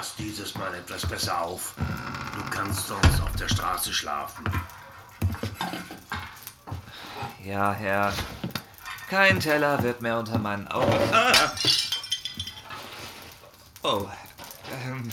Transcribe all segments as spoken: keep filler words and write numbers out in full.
pass dieses Mal etwas besser auf. Du kannst sonst auf der Straße schlafen. Ja, Herr. Kein Teller wird mehr unter meinen Augen. Ah. Oh. Ähm.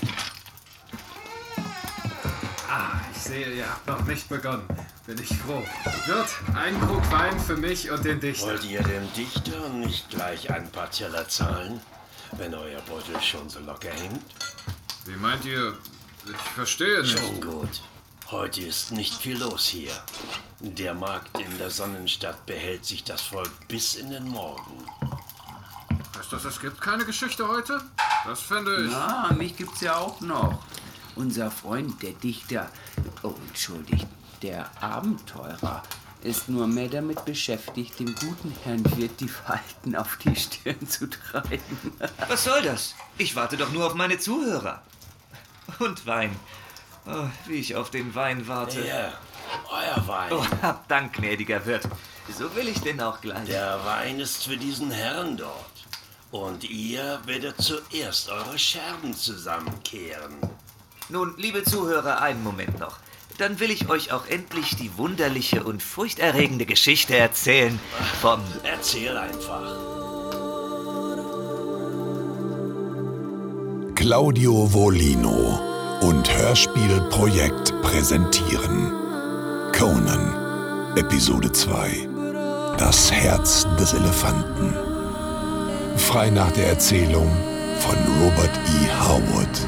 Ah, ich sehe, ihr habt noch nicht begonnen. Bin ich froh. Wirt, ein Krug Wein für mich und den Dichter. Wollt ihr dem Dichter nicht gleich ein paar Teller zahlen, wenn euer Beutel schon so locker hängt? Wie meint ihr? Ich verstehe nicht. Schon gut. Heute ist nicht viel los hier. Der Markt in der Sonnenstadt behält sich das Volk bis in den Morgen. Heißt das, es gibt keine Geschichte heute? Das fände ich... Na, mich gibt's ja auch noch. Unser Freund, der Dichter, oh, entschuldigt, der Abenteurer, ist nur mehr damit beschäftigt, dem guten Herrn Wirt die Falten auf die Stirn zu treiben. Was soll das? Ich warte doch nur auf meine Zuhörer. Und Wein. Oh, wie ich auf den Wein warte. Ja, euer Wein. Oh, hab Dank, gnädiger Wirt. So will ich denn auch gleich. Der Wein ist für diesen Herrn dort. Und ihr werdet zuerst eure Scherben zusammenkehren. Nun, liebe Zuhörer, einen Moment noch. Dann will ich euch auch endlich die wunderliche und furchterregende Geschichte erzählen vom... Erzähl einfach. Claudio Volino und Hörspielprojekt präsentieren Conan, Episode zwei. Das Herz des Elefanten. Frei nach der Erzählung von Robert E. Howard.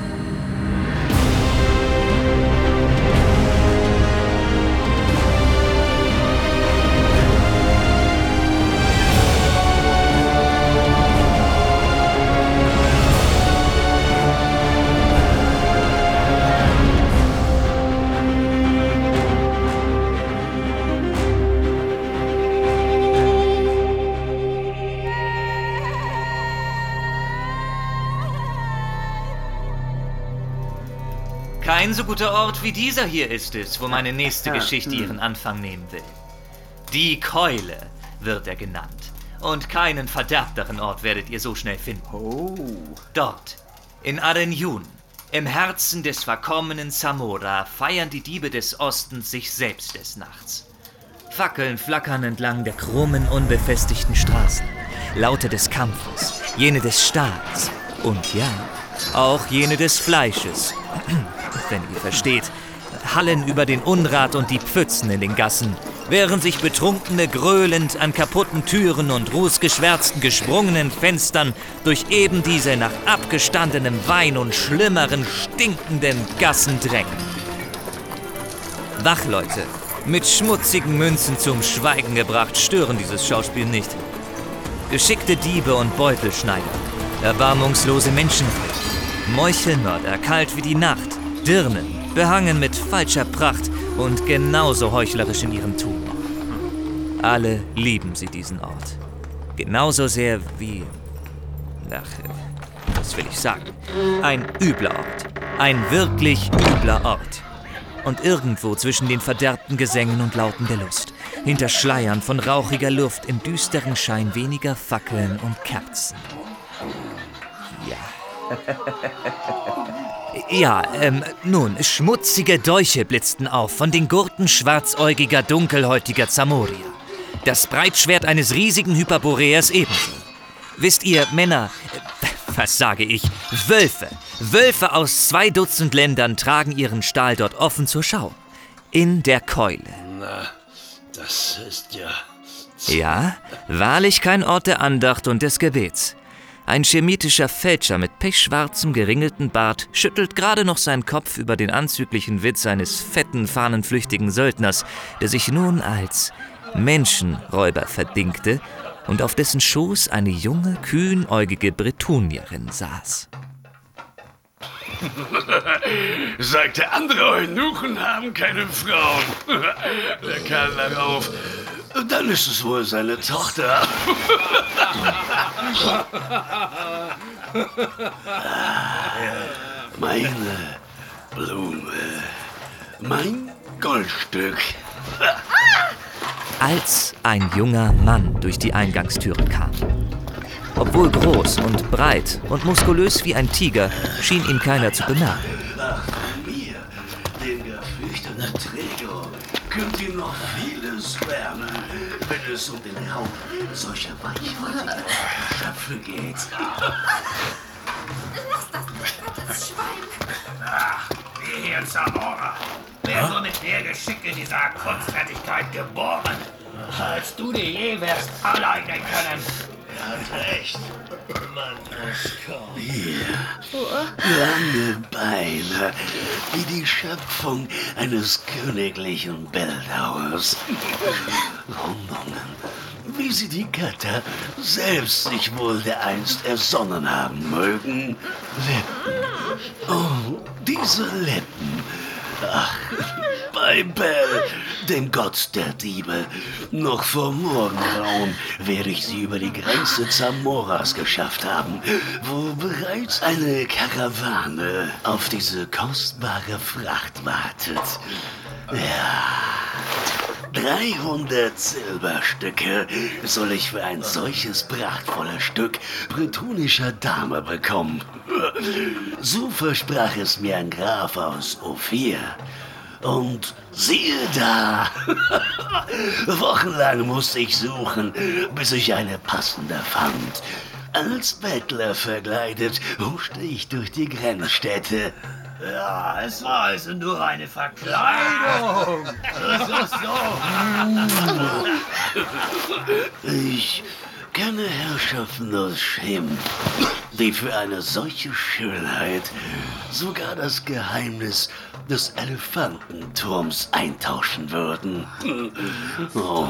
Kein so guter Ort wie dieser hier ist es, wo meine nächste Geschichte ihren Anfang nehmen will. Die Keule wird er genannt. Und keinen verderbteren Ort werdet ihr so schnell finden. Oh. Dort, in Arenyun, im Herzen des verkommenen Zamora, feiern die Diebe des Ostens sich selbst des Nachts. Fackeln flackern entlang der krummen, unbefestigten Straßen. Laute des Kampfes, jene des Stahls und ja, auch jene des Fleisches. Wenn ihr versteht, hallen über den Unrat und die Pfützen in den Gassen, während sich Betrunkene gröhlend an kaputten Türen und rußgeschwärzten gesprungenen Fenstern durch eben diese nach abgestandenem Wein und schlimmeren, stinkenden Gassen drängen. Wachleute, mit schmutzigen Münzen zum Schweigen gebracht, stören dieses Schauspiel nicht. Geschickte Diebe und Beutelschneider, erbarmungslose Menschenräuber, Meuchelmörder, kalt wie die Nacht, Dirnen, behangen mit falscher Pracht und genauso heuchlerisch in ihrem Tun. Alle lieben sie diesen Ort. Genauso sehr wie... Ach, was will ich sagen? Ein übler Ort. Ein wirklich übler Ort. Und irgendwo zwischen den verderbten Gesängen und Lauten der Lust, hinter Schleiern von rauchiger Luft im düsteren Schein weniger Fackeln und Kerzen. Ja. Ja, ähm, nun, schmutzige Dolche blitzten auf von den Gurten schwarzäugiger, dunkelhäutiger Zamorier. Das Breitschwert eines riesigen Hyperboreers ebenso. Wisst ihr, Männer, äh, was sage ich, Wölfe, Wölfe aus zwei Dutzend Ländern tragen ihren Stahl dort offen zur Schau. In der Keule. Na, das ist ja... Ja, wahrlich kein Ort der Andacht und des Gebets. Ein chemitischer Fälscher mit pechschwarzem, geringelten Bart schüttelt gerade noch seinen Kopf über den anzüglichen Witz eines fetten, fahnenflüchtigen Söldners, der sich nun als Menschenräuber verdingte und auf dessen Schoß eine junge, kühnäugige Bretonierin saß. Sagt der andere, Eunuchen haben keine Frauen. Der Kerl darauf. Dann ist es wohl seine Tochter. Meine Blume. Mein Goldstück. Als ein junger Mann durch die Eingangstüre kam. Obwohl groß und breit und muskulös wie ein Tiger, schien ihn keiner zu bemerken. Ach, von mir, dem geflüchteten Träger, könnt ihr noch vieles lernen, wenn es um den Raub solcher weichhaltigen Schöpfe geht. Lass das nicht, das Schwein! Ach, wie hier in Zamora. Wer so mit mehr Geschick in dieser Kunstfertigkeit geboren, als du dir je wirst alleine können. Er hat recht. Mann, hier. Lange Beine, wie die Schöpfung eines königlichen Bildhauers. Rundungen, wie sie die Götter selbst sich wohl dereinst ersonnen haben mögen. Lippen. Oh, diese Lippen. Ach, bei Bel, dem Gott der Diebe. Noch vor Morgengrauen werde ich sie über die Grenze Zamoras geschafft haben, wo bereits eine Karawane auf diese kostbare Fracht wartet. Ja, dreihundert Silberstücke soll ich für ein solches prachtvolles Stück bretonischer Dame bekommen. So versprach es mir ein Graf aus Ophir. Und siehe da, wochenlang musste ich suchen, bis ich eine passende fand. Als Bettler verkleidet huschte ich durch die Grenzstädte. Ja, es war also nur eine Verkleidung. So, so. Ich kenne Herrschaften aus Schem, die für eine solche Schönheit sogar das Geheimnis des Elefantenturms eintauschen würden. Oh.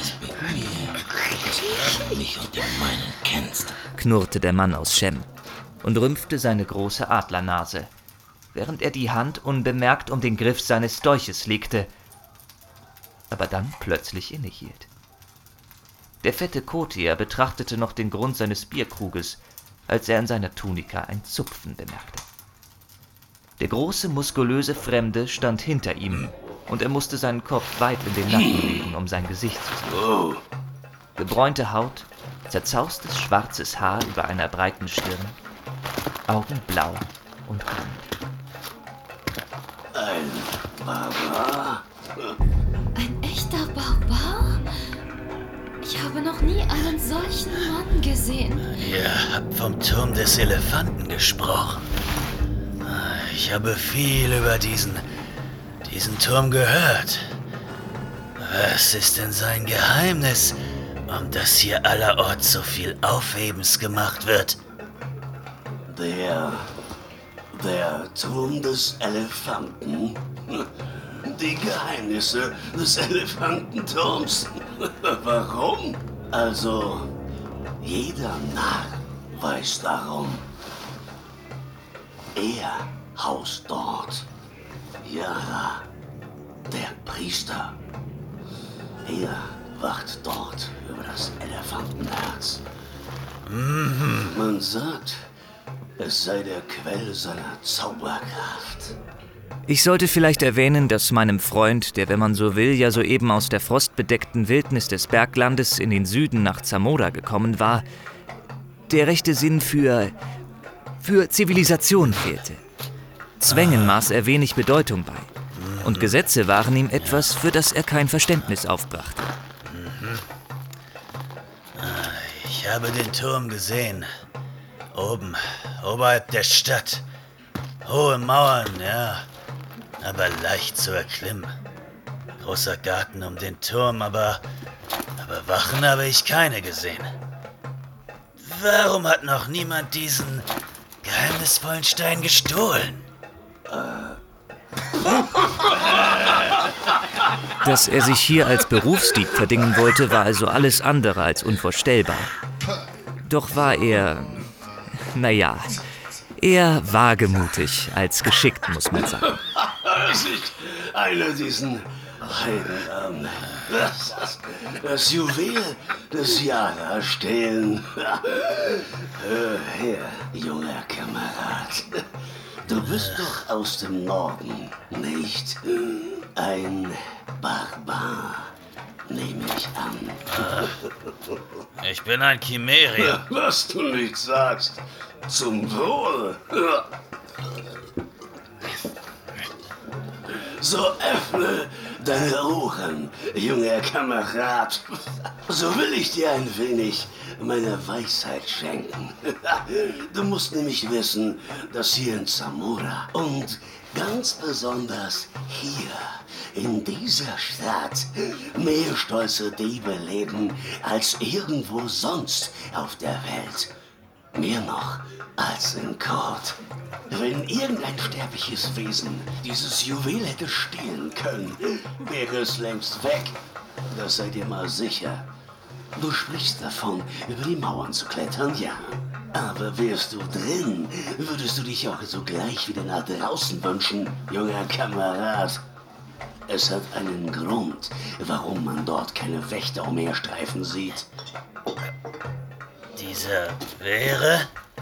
Mich und den meinen kennst. Knurrte der Mann aus Schem und rümpfte seine große Adlernase, während er die Hand unbemerkt um den Griff seines Dolches legte, aber dann plötzlich innehielt. Der fette Kotier betrachtete noch den Grund seines Bierkruges, als er in seiner Tunika ein Zupfen bemerkte. Der große, muskulöse Fremde stand hinter ihm, und er musste seinen Kopf weit in den Nacken legen, um sein Gesicht zu sehen. Gebräunte Haut, zerzaustes schwarzes Haar über einer breiten Stirn, Augen blau und grün. Ein Barbar? Ein echter Barbar? Ich habe noch nie einen solchen Mann gesehen. Ihr habt vom Turm des Elefanten gesprochen. Ich habe viel über diesen, diesen Turm gehört. Was ist denn sein Geheimnis, um das hier allerorts so viel Aufhebens gemacht wird? Der... der Turm des Elefanten? Die Geheimnisse des Elefantenturms? Warum? Also, jeder Narr weiß darum. Er haust dort. Ja, der Priester. Er wacht dort über das Elefantenherz. Mhm. Man sagt, es sei der Quell seiner Zauberkraft. Ich sollte vielleicht erwähnen, dass meinem Freund, der, wenn man so will, ja soeben aus der frostbedeckten Wildnis des Berglandes in den Süden nach Zamora gekommen war, der rechte Sinn für... für Zivilisation fehlte. Zwängen maß er wenig Bedeutung bei. Und Gesetze waren ihm etwas, für das er kein Verständnis aufbrachte. Ich habe den Turm gesehen. Oben, oberhalb der Stadt. Hohe Mauern, ja, aber leicht zu erklimmen. Großer Garten um den Turm, aber, aber Wachen habe ich keine gesehen. Warum hat noch niemand diesen geheimnisvollen Stein gestohlen? Dass er sich hier als Berufsdieb verdingen wollte, war also alles andere als unvorstellbar. Doch war er, naja, eher wagemutig als geschickt, muss man sagen. Es ist einer diesen Heiden, das, das, das Juwel des Jahres stehlen. Hör her, junger Kamerad. Du bist doch aus dem Norden, nicht? Ein Barbar. nehme ich an. Ich bin ein Chimerier. Was du nicht sagst. Zum Wohl. So öffne deine Ohren, junger Kamerad. So will ich dir ein wenig meine Weisheit schenken. Du musst nämlich wissen, dass hier in Zamora und ganz besonders hier in dieser Stadt mehr stolze Diebe leben als irgendwo sonst auf der Welt. Mehr noch als in Kord. Wenn irgendein sterbliches Wesen dieses Juwel hätte stehlen können, wäre es längst weg. Das seid ihr mal sicher. Du sprichst davon, über die Mauern zu klettern, ja. Aber wärst du drin, würdest du dich auch sogleich wieder nach draußen wünschen, junger Kamerad. Es hat einen Grund, warum man dort keine Wächter umherstreifen sieht. Dieser wäre?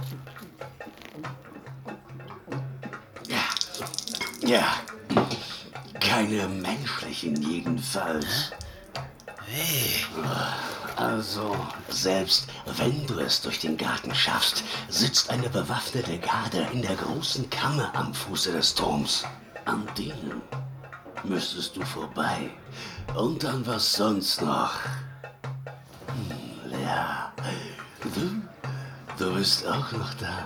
Ja, keine menschlichen jedenfalls. Wie? Also, selbst wenn du es durch den Garten schaffst, sitzt eine bewaffnete Garde in der großen Kammer am Fuße des Turms. An denen müsstest du vorbei. Und dann was sonst noch. Hm, ja, du, du bist auch noch da.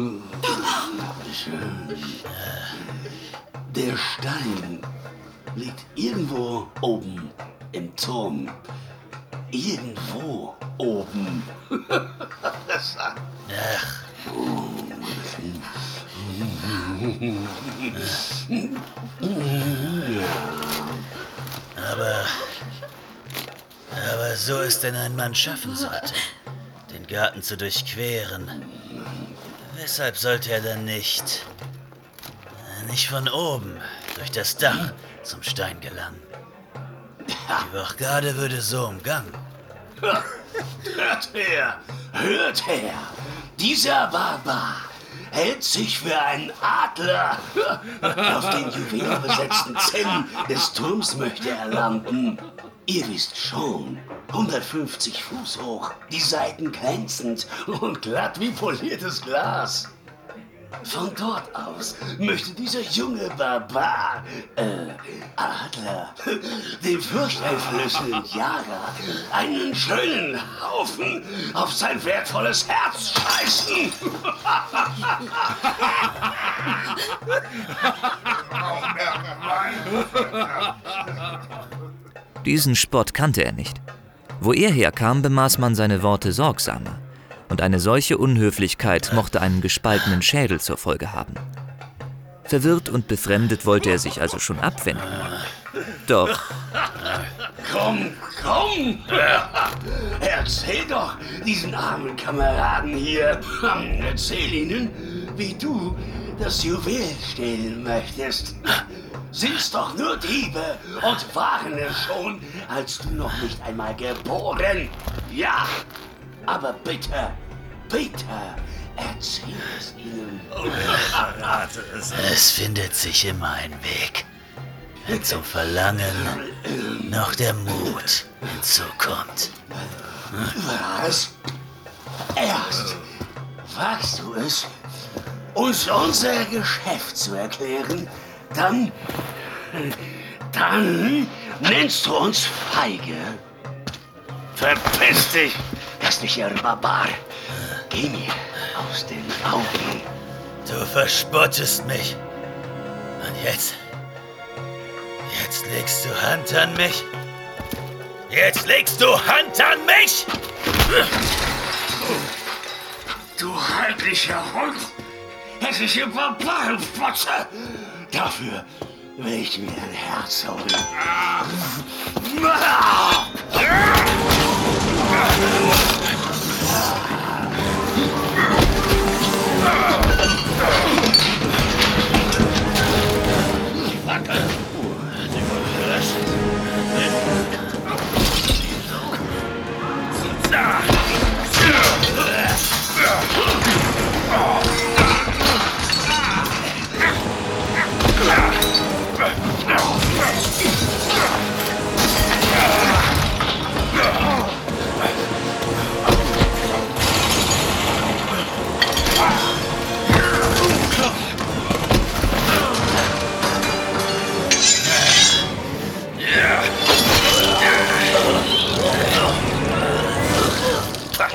Schön. Der Stein liegt irgendwo oben im Turm. Irgendwo oben. Ach. Aber, aber so es denn ein Mann schaffen sollte, den Garten zu durchqueren, weshalb sollte er dann nicht, nicht von oben durch das Dach zum Stein gelangen? Die Wachgarde würde so umgangen. Hört her, hört her. Dieser Barbar hält sich für einen Adler. Auf den juwelenbesetzten Zinnen des Turms möchte er landen. Ihr wisst schon, hundertfünfzig Fuß hoch, die Seiten glänzend und glatt wie poliertes Glas. Von dort aus möchte dieser junge Barbar, äh, Adler, dem furchteinflößenden Jager einen schönen Haufen auf sein wertvolles Herz scheißen. Diesen Spott kannte er nicht. Wo er herkam, bemaß man seine Worte sorgsamer. Und eine solche Unhöflichkeit mochte einen gespaltenen Schädel zur Folge haben. Verwirrt und befremdet wollte er sich also schon abwenden. Doch... Komm, komm! Erzähl doch diesen armen Kameraden hier. Erzähl ihnen, wie du das Juwel stehlen möchtest. Sind's doch nur Diebe und waren es schon, als du noch nicht einmal geboren. Ja, aber bitte, bitte, erzähl es ihnen. Es findet sich immer ein Weg, wenn zum Verlangen noch der Mut hinzukommt. Was? Erst wagst du es, uns unser Geschäft zu erklären, dann, dann nennst du uns feige. Verpiss dich, hässlicher Barbar. Geh mir aus den Augen. Du verspottest mich. Und jetzt, jetzt legst du Hand an mich? Jetzt legst du Hand an mich? Du heidlicher Hund! Hässliche Barbarenfotze! Dafür will ich mir ein Herz holen.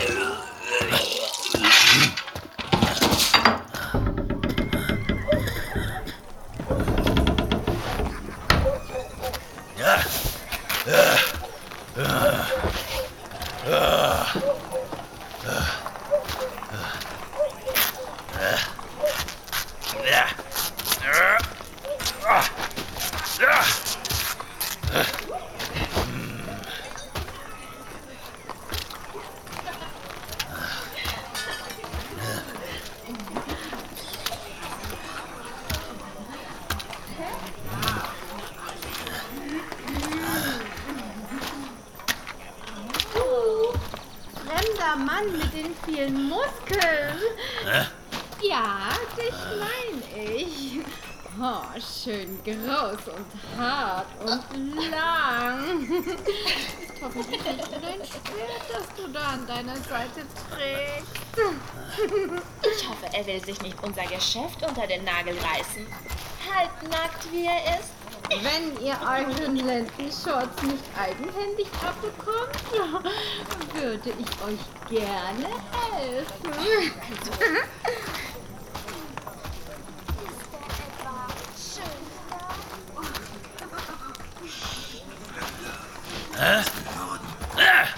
Mann mit den vielen Muskeln. Hä? Ja, dich meine ich. Oh, schön groß und hart und lang. Ist hoffentlich nicht dein Schwert, das du da an deiner Seite trägst. Ich hoffe, er will sich nicht unser Geschäft unter den Nagel reißen. Halbnackt wie er ist. Wenn ihr euren Lendenschurz nicht eigenhändig abbekommt, würde ich euch gerne helfen. Hä? Ah!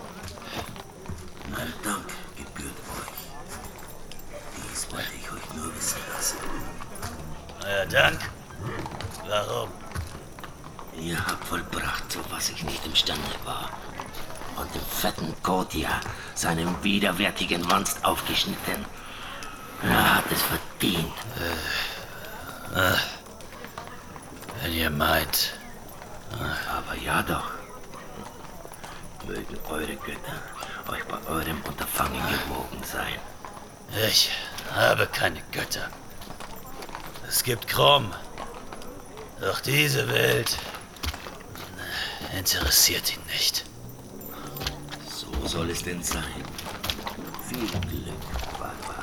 Mein Dank gebührt euch. Dies wollte ich euch nur wissen lassen. Euer Dank? Warum? Ihr habt vollbracht, zu was ich nicht imstande war. Und dem fetten Kotia, seinem widerwärtigen Monst, aufgeschnitten. Er hat es verdient. Äh, äh, wenn ihr meint. Aber ja doch. Mögen eure Götter euch bei eurem Unterfangen gewogen sein. Ich habe keine Götter. Es gibt Krumm. Doch diese Welt interessiert ihn nicht. So soll es denn sein. Viel Glück, Papa.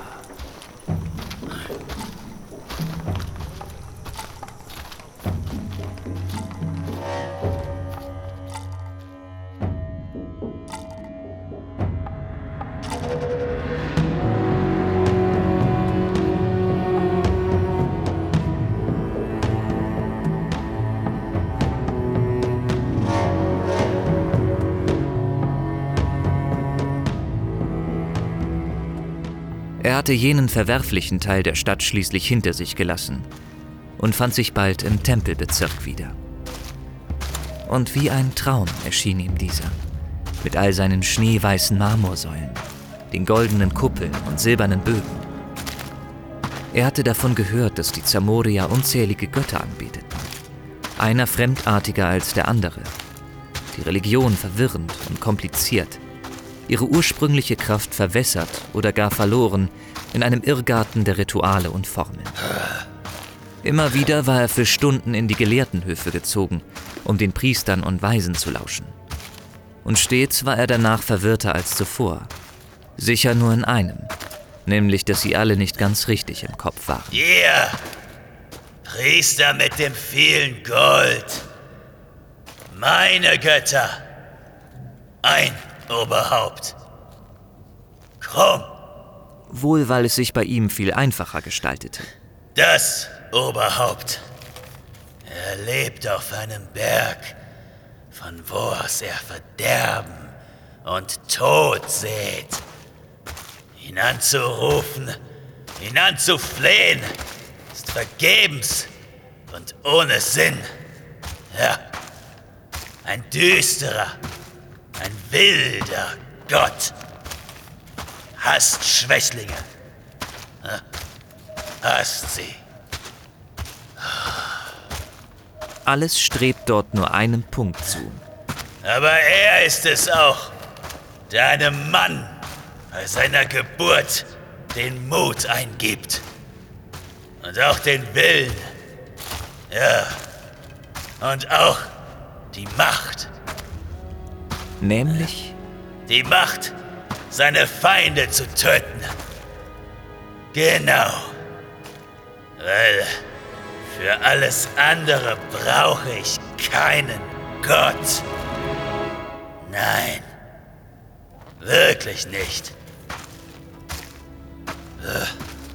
Er hatte jenen verwerflichen Teil der Stadt schließlich hinter sich gelassen und fand sich bald im Tempelbezirk wieder. Und wie ein Traum erschien ihm dieser, mit all seinen schneeweißen Marmorsäulen, den goldenen Kuppeln und silbernen Bögen. Er hatte davon gehört, dass die Zamorier unzählige Götter anbeteten, einer fremdartiger als der andere, die Religion verwirrend und kompliziert, ihre ursprüngliche Kraft verwässert oder gar verloren in einem Irrgarten der Rituale und Formeln. Immer wieder war er für Stunden in die Gelehrtenhöfe gezogen, um den Priestern und Weisen zu lauschen. Und stets war er danach verwirrter als zuvor. Sicher nur in einem, nämlich, dass sie alle nicht ganz richtig im Kopf waren. Ihr Priester mit dem vielen Gold. Meine Götter. Ein Oberhaupt. Krumm. Wohl, weil es sich bei ihm viel einfacher gestaltete. Das Oberhaupt. Er lebt auf einem Berg, von wo aus er Verderben und Tod sät. Ihn anzurufen, ihn anzuflehen, ist vergebens und ohne Sinn. Ja, ein düsterer, ein wilder Gott. Hasst Schwächlinge. Hasst sie. Alles strebt dort nur einem Punkt zu. Aber er ist es auch, der einem Mann bei seiner Geburt den Mut eingibt. Und auch den Willen. Ja. Und auch die Macht. Nämlich? Die Macht, seine Feinde zu töten. Genau. Weil für alles andere brauche ich keinen Gott. Nein. Wirklich nicht. Äh.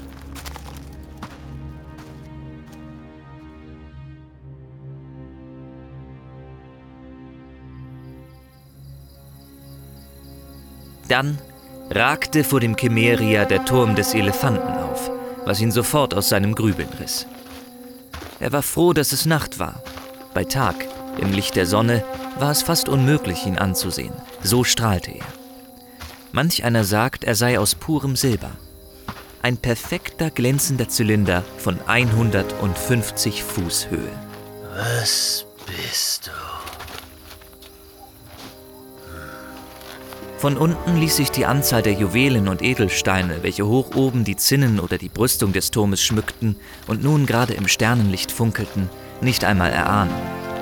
Dann ragte vor dem Chimeria der Turm des Elefanten auf, was ihn sofort aus seinem Grübeln riss. Er war froh, dass es Nacht war. Bei Tag, im Licht der Sonne, war es fast unmöglich, ihn anzusehen. So strahlte er. Manch einer sagt, er sei aus purem Silber. Ein perfekter, glänzender Zylinder von hundertfünfzig Fuß Höhe. Was bist du? Von unten ließ sich die Anzahl der Juwelen und Edelsteine, welche hoch oben die Zinnen oder die Brüstung des Turmes schmückten und nun gerade im Sternenlicht funkelten, nicht einmal erahnen.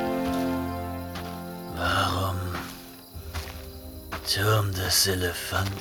Warum Turm des Elefanten?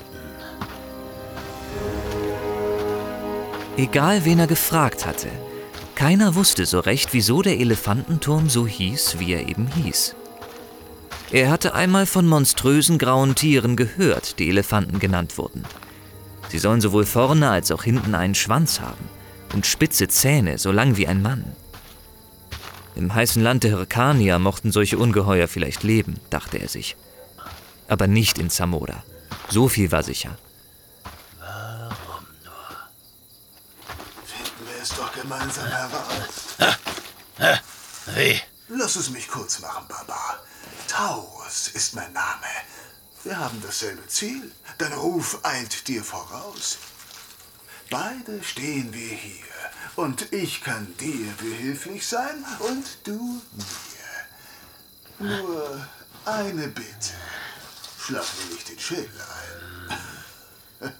Egal, wen er gefragt hatte, keiner wusste so recht, wieso der Elefantenturm so hieß, wie er eben hieß. Er hatte einmal von monströsen grauen Tieren gehört, die Elefanten genannt wurden. Sie sollen sowohl vorne als auch hinten einen Schwanz haben und spitze Zähne, so lang wie ein Mann. Im heißen Land der Hyrkanier mochten solche Ungeheuer vielleicht leben, dachte er sich. Aber nicht in Zamora. So viel war sicher. Warum nur? Finden wir es doch gemeinsam heraus. Ha, ha, wie? Lass es mich kurz machen, Barbar. Taurus ist mein Name. Wir haben dasselbe Ziel. Dein Ruf eilt dir voraus. Beide stehen wir hier. Und ich kann dir behilflich sein und du mir. Nur eine Bitte. Schlag mir nicht den Schädel ein.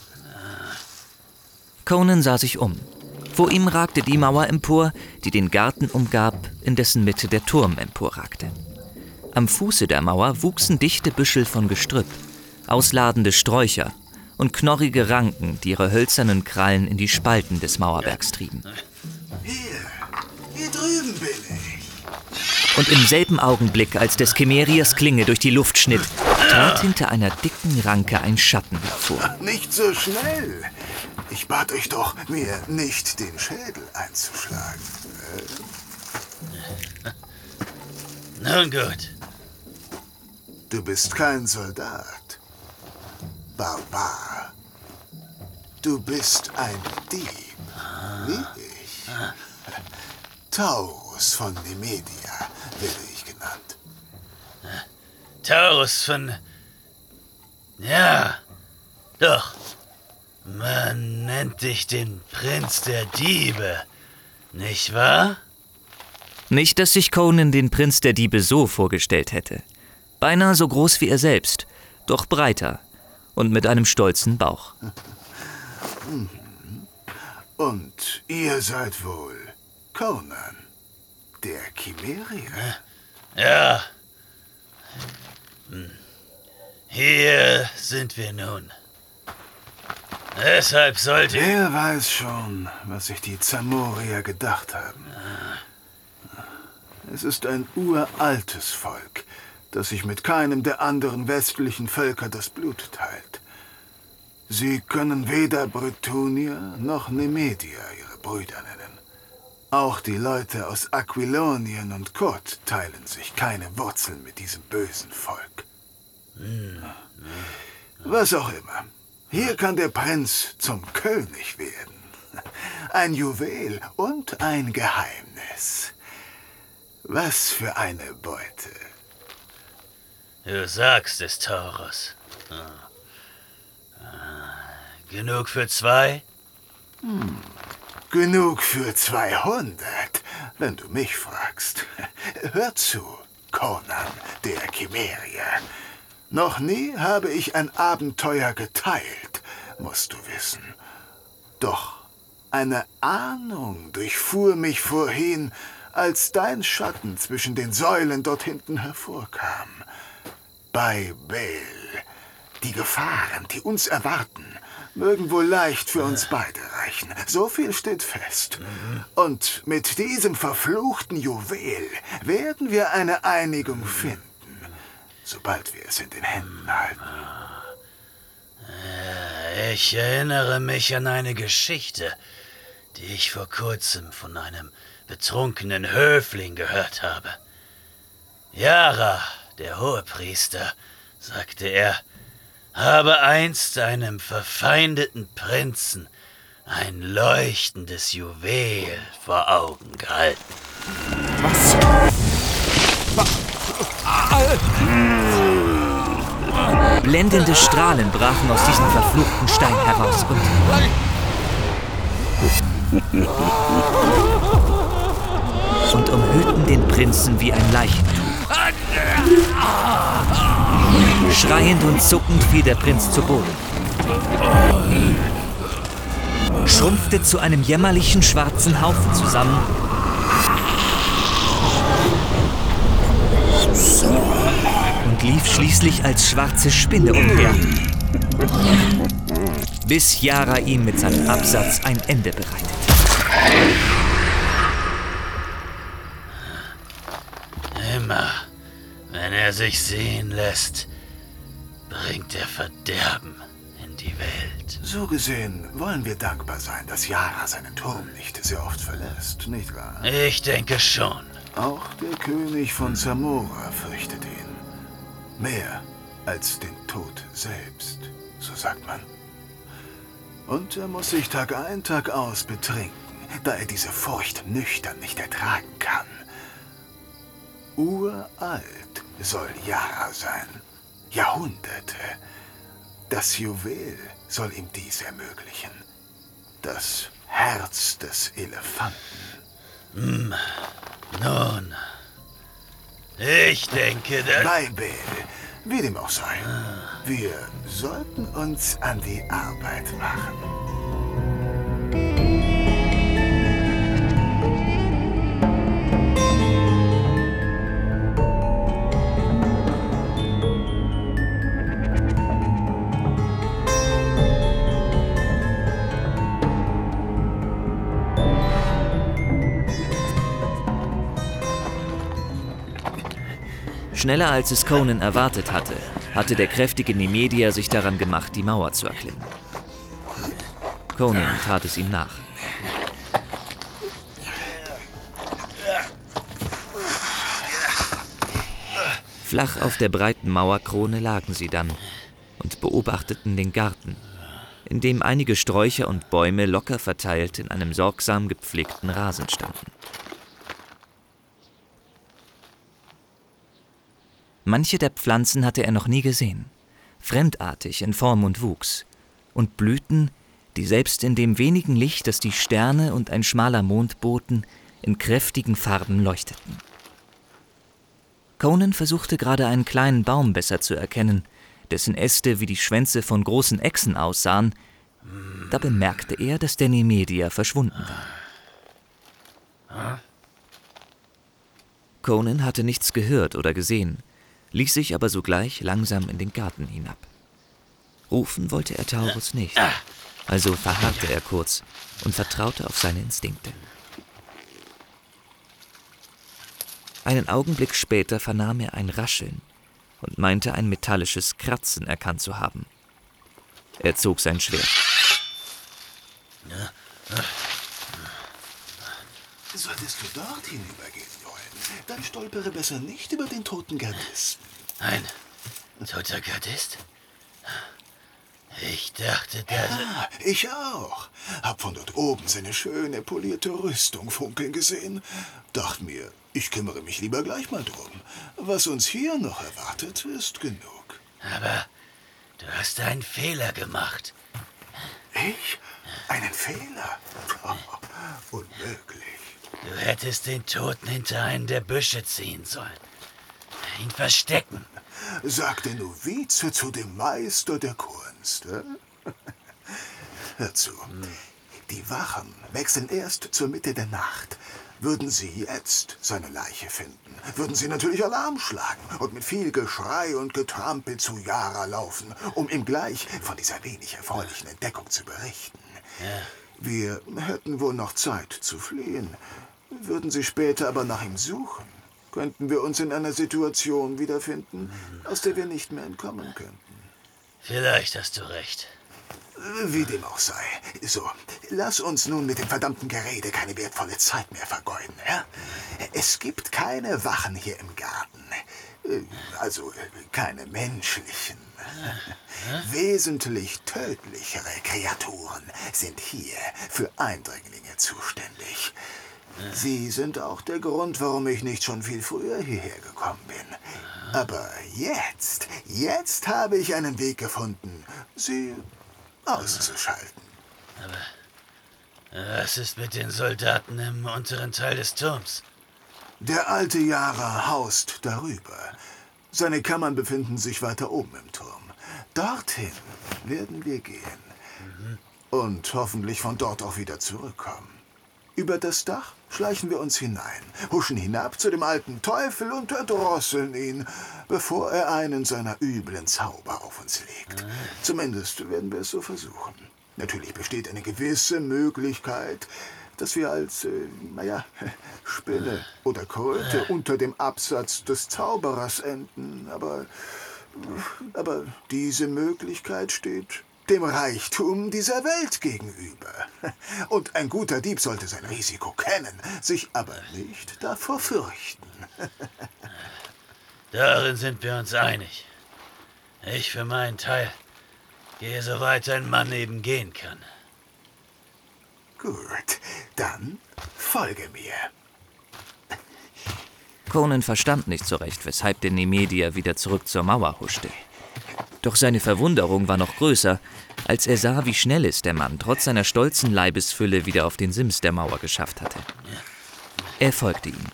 Conan sah sich um. Vor ihm ragte die Mauer empor, die den Garten umgab, in dessen Mitte der Turm emporragte. Am Fuße der Mauer wuchsen dichte Büschel von Gestrüpp, ausladende Sträucher und knorrige Ranken, die ihre hölzernen Krallen in die Spalten des Mauerwerks trieben. Hier, hier drüben bin ich. Und im selben Augenblick, als des Chimerias Klinge durch die Luft schnitt, trat hinter einer dicken Ranke ein Schatten hervor. Nicht so schnell. Ich bat euch doch, mir nicht den Schädel einzuschlagen. Nun gut. Du bist kein Soldat. Barbar. Du bist ein Dieb. Wie ich. Taurus von Nemedia werde ich genannt. Taurus von... Ja, doch. Man nennt dich den Prinz der Diebe, nicht wahr? Nicht, dass sich Conan den Prinz der Diebe so vorgestellt hätte. Beinahe so groß wie er selbst, doch breiter und mit einem stolzen Bauch. Und ihr seid wohl Conan, der Chimeria? Ja. Hier sind wir nun. Deshalb sollte... Wer weiß schon, was sich die Zamorier gedacht haben. Es ist ein uraltes Volk, das sich mit keinem der anderen westlichen Völker das Blut teilt. Sie können weder Bretonier noch Nemedia ihre Brüder nennen. Auch die Leute aus Aquilonien und Kot teilen sich keine Wurzeln mit diesem bösen Volk. Was auch immer. Hier kann der Prinz zum König werden. Ein Juwel und ein Geheimnis. Was für eine Beute. Du sagst es, Taurus. Genug für zwei? Hm. Genug für zweihundert, wenn du mich fragst. Hör zu, Conan, der Chimeria. Noch nie habe ich ein Abenteuer geteilt, musst du wissen. Doch eine Ahnung durchfuhr mich vorhin, als dein Schatten zwischen den Säulen dort hinten hervorkam. Bei Bel. Die Gefahren, die uns erwarten, mögen wohl leicht für uns beide reichen. So viel steht fest. Und mit diesem verfluchten Juwel werden wir eine Einigung finden, sobald wir es in den Händen halten. Ich erinnere mich an eine Geschichte, die ich vor kurzem von einem betrunkenen Höfling gehört habe. Yara, der Hohepriester, sagte er, habe einst einem verfeindeten Prinzen ein leuchtendes Juwel vor Augen gehalten. Was? Blendende Strahlen brachen aus diesem verfluchten Stein heraus und... und umhüllten den Prinzen wie ein Leichentuch. Schreiend und zuckend fiel der Prinz zu Boden. Schrumpfte zu einem jämmerlichen schwarzen Haufen zusammen und lief schließlich als schwarze Spinne umher, bis Yara ihm mit seinem Absatz ein Ende bereitet. Immer, wenn er sich sehen lässt, bringt er Verderben in die Welt. So gesehen wollen wir dankbar sein, dass Yara seinen Turm nicht sehr oft verlässt, nicht wahr? Ich denke schon. Auch der König von Zamora fürchtet ihn. Mehr als den Tod selbst, so sagt man. Und er muss sich Tag ein, Tag aus betrinken, da er diese Furcht nüchtern nicht ertragen kann. Uralt soll Yara sein. Jahrhunderte. Das Juwel soll ihm dies ermöglichen. Das Herz des Elefanten. Hm. Nun, ich denke, dass... Weibel, wie dem auch sei. Wir sollten uns an die Arbeit machen. Schneller als es Conan erwartet hatte, hatte der kräftige Nemedier sich daran gemacht, die Mauer zu erklimmen. Conan tat es ihm nach. Flach auf der breiten Mauerkrone lagen sie dann und beobachteten den Garten, in dem einige Sträucher und Bäume locker verteilt in einem sorgsam gepflegten Rasen standen. Manche der Pflanzen hatte er noch nie gesehen, fremdartig in Form und Wuchs, und Blüten, die selbst in dem wenigen Licht, das die Sterne und ein schmaler Mond boten, in kräftigen Farben leuchteten. Conan versuchte gerade einen kleinen Baum besser zu erkennen, dessen Äste wie die Schwänze von großen Echsen aussahen. Da bemerkte er, dass der Nemedier verschwunden war. Conan hatte nichts gehört oder gesehen, ließ sich aber sogleich langsam in den Garten hinab. Rufen wollte er Taurus nicht, also verharrte er kurz und vertraute auf seine Instinkte. Einen Augenblick später vernahm er ein Rascheln und meinte ein metallisches Kratzen erkannt zu haben. Er zog sein Schwert. Solltest du dort hinübergehen wollen, dann stolpere besser nicht über den toten Gardisten. Ein toter Gardist? Ich dachte, dass... Ja, ich auch. Hab von dort oben seine schöne, polierte Rüstung funkeln gesehen. Dachte mir, ich kümmere mich lieber gleich mal drum. Was uns hier noch erwartet, ist genug. Aber du hast einen Fehler gemacht. Ich? Einen Fehler? Oh, unmöglich. Du hättest den Toten hinter einen der Büsche ziehen sollen. Ihn verstecken. Sagt der Novize zu dem Meister der Kunst. Äh? Hör zu. Die Wachen wechseln erst zur Mitte der Nacht. Würden sie jetzt seine Leiche finden, würden sie natürlich Alarm schlagen und mit viel Geschrei und Getrampel zu Yara laufen, um ihm gleich von dieser wenig erfreulichen Entdeckung zu berichten. Ja. Wir hätten wohl noch Zeit zu fliehen, würden sie später aber nach ihm suchen, könnten wir uns in einer Situation wiederfinden, aus der wir nicht mehr entkommen könnten. Vielleicht hast du recht. Wie dem auch sei. So, lass uns nun mit dem verdammten Gerede keine wertvolle Zeit mehr vergeuden, ja? Es gibt keine Wachen hier im Garten. Also keine menschlichen. Wesentlich tödlichere Kreaturen sind hier für Eindringlinge zuständig. Sie sind auch der Grund, warum ich nicht schon viel früher hierher gekommen bin. Aber jetzt, jetzt habe ich einen Weg gefunden, sie auszuschalten. Aber was ist mit den Soldaten im unteren Teil des Turms? Der alte Jara haust darüber. Seine Kammern befinden sich weiter oben im Turm. Dorthin werden wir gehen. Mhm. Und hoffentlich von dort auch wieder zurückkommen. Über das Dach schleichen wir uns hinein, huschen hinab zu dem alten Teufel und erdrosseln ihn, bevor er einen seiner üblen Zauber auf uns legt. Mhm. Zumindest werden wir es so versuchen. Natürlich besteht eine gewisse Möglichkeit, dass wir als, äh, naja, Spinne oder Kröte unter dem Absatz des Zauberers enden. Aber, aber diese Möglichkeit steht dem Reichtum dieser Welt gegenüber. Und ein guter Dieb sollte sein Risiko kennen, sich aber nicht davor fürchten. Darin sind wir uns einig. Ich für meinen Teil gehe, soweit ein Mann eben gehen kann. Gut, dann folge mir. Conan verstand nicht so recht, weshalb der Nemedier wieder zurück zur Mauer huschte. Doch seine Verwunderung war noch größer, als er sah, wie schnell es der Mann trotz seiner stolzen Leibesfülle wieder auf den Sims der Mauer geschafft hatte. Er folgte ihm.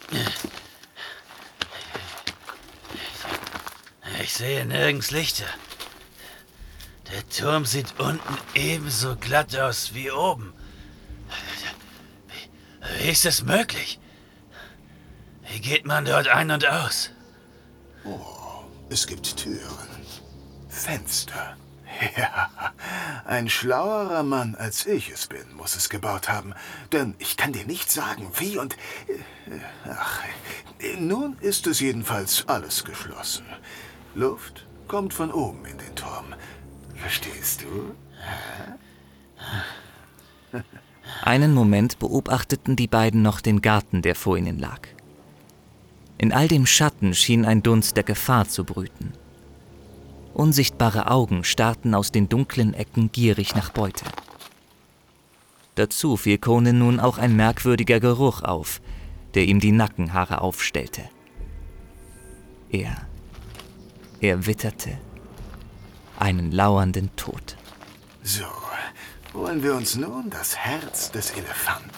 Ich sehe nirgends Lichter. Der Turm sieht unten ebenso glatt aus wie oben. Wie, wie ist es möglich? Wie geht man dort ein und aus? Oh, es gibt Türen. Fenster. Ja, ein schlauerer Mann als ich es bin, muss es gebaut haben. Denn ich kann dir nicht sagen, wie und... Ach, nun ist es jedenfalls alles geschlossen. Luft kommt von oben in den Turm. Verstehst du? Einen Moment beobachteten die beiden noch den Garten, der vor ihnen lag. In all dem Schatten schien ein Dunst der Gefahr zu brüten. Unsichtbare Augen starrten aus den dunklen Ecken gierig nach Beute. Dazu fiel Conan nun auch ein merkwürdiger Geruch auf, der ihm die Nackenhaare aufstellte. Er, er witterte einen lauernden Tod. So, holen wir uns nun das Herz des Elefanten.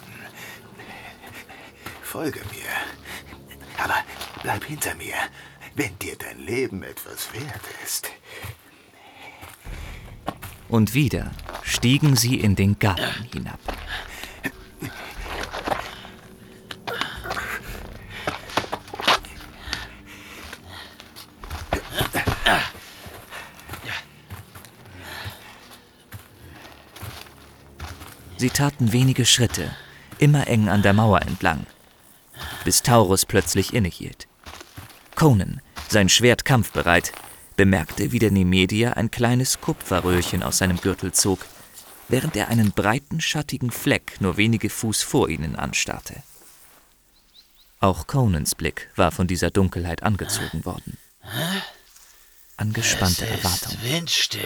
Folge mir, aber bleib hinter mir, wenn dir dein Leben etwas wert ist. Und wieder stiegen sie in den Garten hinab. Sie taten wenige Schritte, immer eng an der Mauer entlang, bis Taurus plötzlich innehielt. Conan, sein Schwert kampfbereit, bemerkte, wie der Nemedier ein kleines Kupferröhrchen aus seinem Gürtel zog, während er einen breiten, schattigen Fleck nur wenige Fuß vor ihnen anstarrte. Auch Conans Blick war von dieser Dunkelheit angezogen worden. Angespannte Erwartung. Es ist windstill.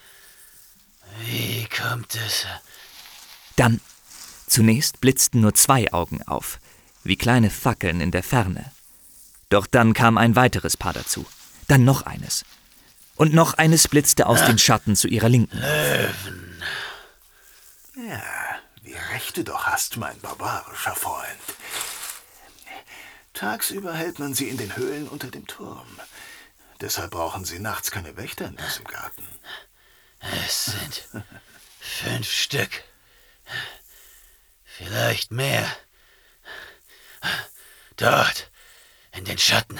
Wie kommt es? Dann, zunächst blitzten nur zwei Augen auf, wie kleine Fackeln in der Ferne. Doch dann kam ein weiteres Paar dazu. Dann noch eines. Und noch eines blitzte aus den Schatten zu ihrer Linken. Löwen. Ja, wie recht du doch hast, mein barbarischer Freund. Tagsüber hält man sie in den Höhlen unter dem Turm. Deshalb brauchen sie nachts keine Wächter in diesem Garten. Es sind fünf Stück. Vielleicht mehr. Dort, in den Schatten.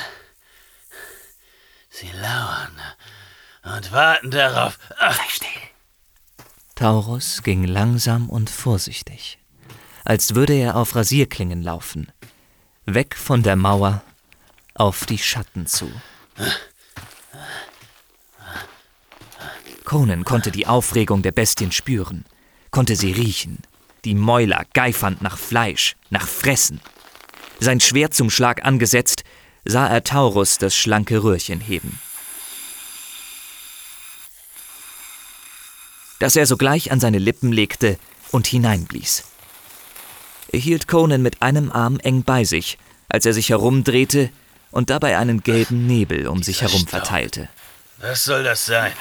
Sie lauern und warten darauf. Sei still. Taurus ging langsam und vorsichtig, als würde er auf Rasierklingen laufen, weg von der Mauer auf die Schatten zu. Conan konnte die Aufregung der Bestien spüren, konnte sie riechen. Die Mäuler geifernd nach Fleisch, nach Fressen. Sein Schwert zum Schlag angesetzt, sah er Taurus das schlanke Röhrchen heben. Das er sogleich an seine Lippen legte und hineinblies. Er hielt Conan mit einem Arm eng bei sich, als er sich herumdrehte und dabei einen gelben Nebel um sich herum verteilte. Was soll das sein?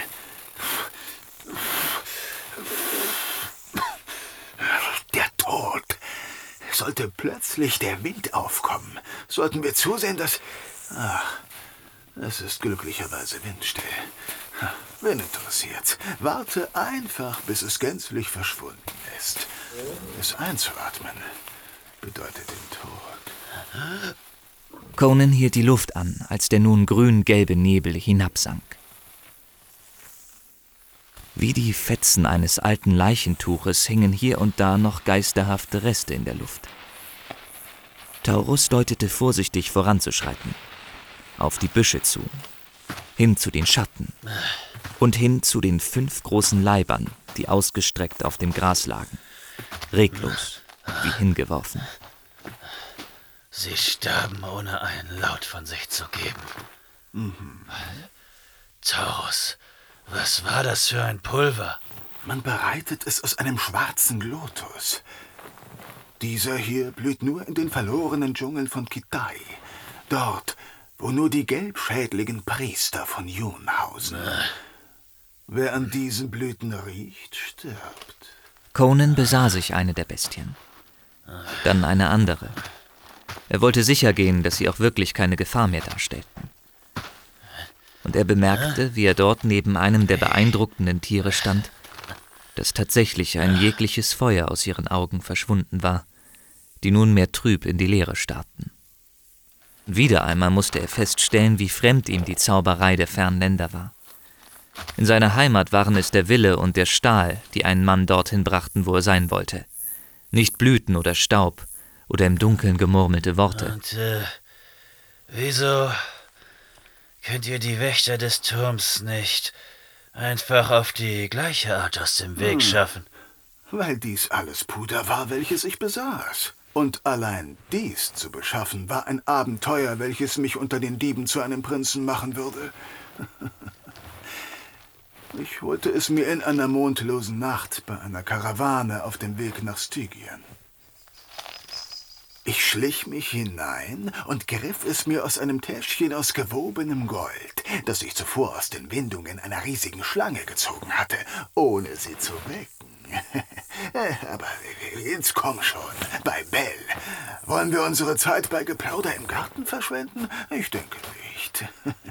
Der Tod. Sollte plötzlich der Wind aufkommen, sollten wir zusehen, dass... Ach, es ist glücklicherweise windstill. Wen interessiert's? Warte einfach, bis es gänzlich verschwunden ist. Es einzuatmen bedeutet den Tod. Conan hielt die Luft an, als der nun grün-gelbe Nebel hinabsank. Wie die Fetzen eines alten Leichentuches hingen hier und da noch geisterhafte Reste in der Luft. Taurus deutete vorsichtig voranzuschreiten, auf die Büsche zu, hin zu den Schatten und hin zu den fünf großen Leibern, die ausgestreckt auf dem Gras lagen, reglos, wie hingeworfen. Sie starben, ohne einen Laut von sich zu geben. Mhm. Taurus, was war das für ein Pulver? Man bereitet es aus einem schwarzen Lotus. Dieser hier blüht nur in den verlorenen Dschungeln von Kitai. Dort, wo nur die gelbschädligen Priester von Yun hausen. Äh. Wer an diesen Blüten riecht, stirbt. Conan besah sich eine der Bestien. Dann eine andere. Er wollte sicher gehen, dass sie auch wirklich keine Gefahr mehr darstellten. Und er bemerkte, wie er dort neben einem der beeindruckenden Tiere stand, dass tatsächlich ein jegliches Feuer aus ihren Augen verschwunden war, die nunmehr trüb in die Leere starrten. Wieder einmal musste er feststellen, wie fremd ihm die Zauberei der fernen Länder war. In seiner Heimat waren es der Wille und der Stahl, die einen Mann dorthin brachten, wo er sein wollte. Nicht Blüten oder Staub oder im Dunkeln gemurmelte Worte. Und äh, wieso könnt ihr die Wächter des Turms nicht einfach auf die gleiche Art aus dem Weg schaffen? Weil dies alles Puder war, welches ich besaß. Und allein dies zu beschaffen, war ein Abenteuer, welches mich unter den Dieben zu einem Prinzen machen würde. Ich holte es mir in einer mondlosen Nacht bei einer Karawane auf dem Weg nach Stygien. Ich schlich mich hinein und griff es mir aus einem Täschchen aus gewobenem Gold, das ich zuvor aus den Windungen einer riesigen Schlange gezogen hatte, ohne sie zu wecken. Aber jetzt komm schon, bei Bell. Wollen wir unsere Zeit bei Geplauder im Garten verschwenden? Ich denke nicht.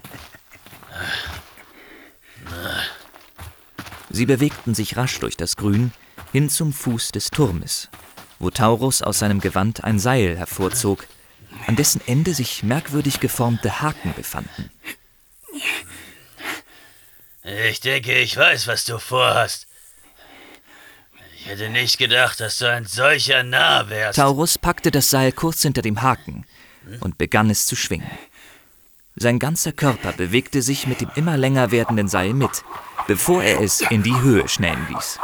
Sie bewegten sich rasch durch das Grün hin zum Fuß des Turmes, wo Taurus aus seinem Gewand ein Seil hervorzog, an dessen Ende sich merkwürdig geformte Haken befanden. Ich denke, ich weiß, was du vorhast. Ich hätte nicht gedacht, dass du ein solcher Narr wärst. Taurus packte das Seil kurz hinter dem Haken und begann es zu schwingen. Sein ganzer Körper bewegte sich mit dem immer länger werdenden Seil mit, bevor er es in die Höhe schnellen ließ.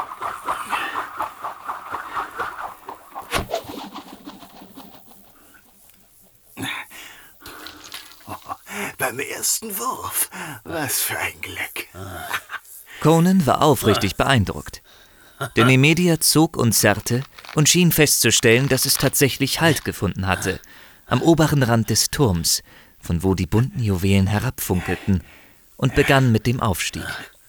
Beim ersten Wurf. Was für ein Glück. Conan war aufrichtig beeindruckt. Der Nemedier zog und zerrte und schien festzustellen, dass es tatsächlich Halt gefunden hatte, am oberen Rand des Turms, von wo die bunten Juwelen herabfunkelten, und begann mit dem Aufstieg.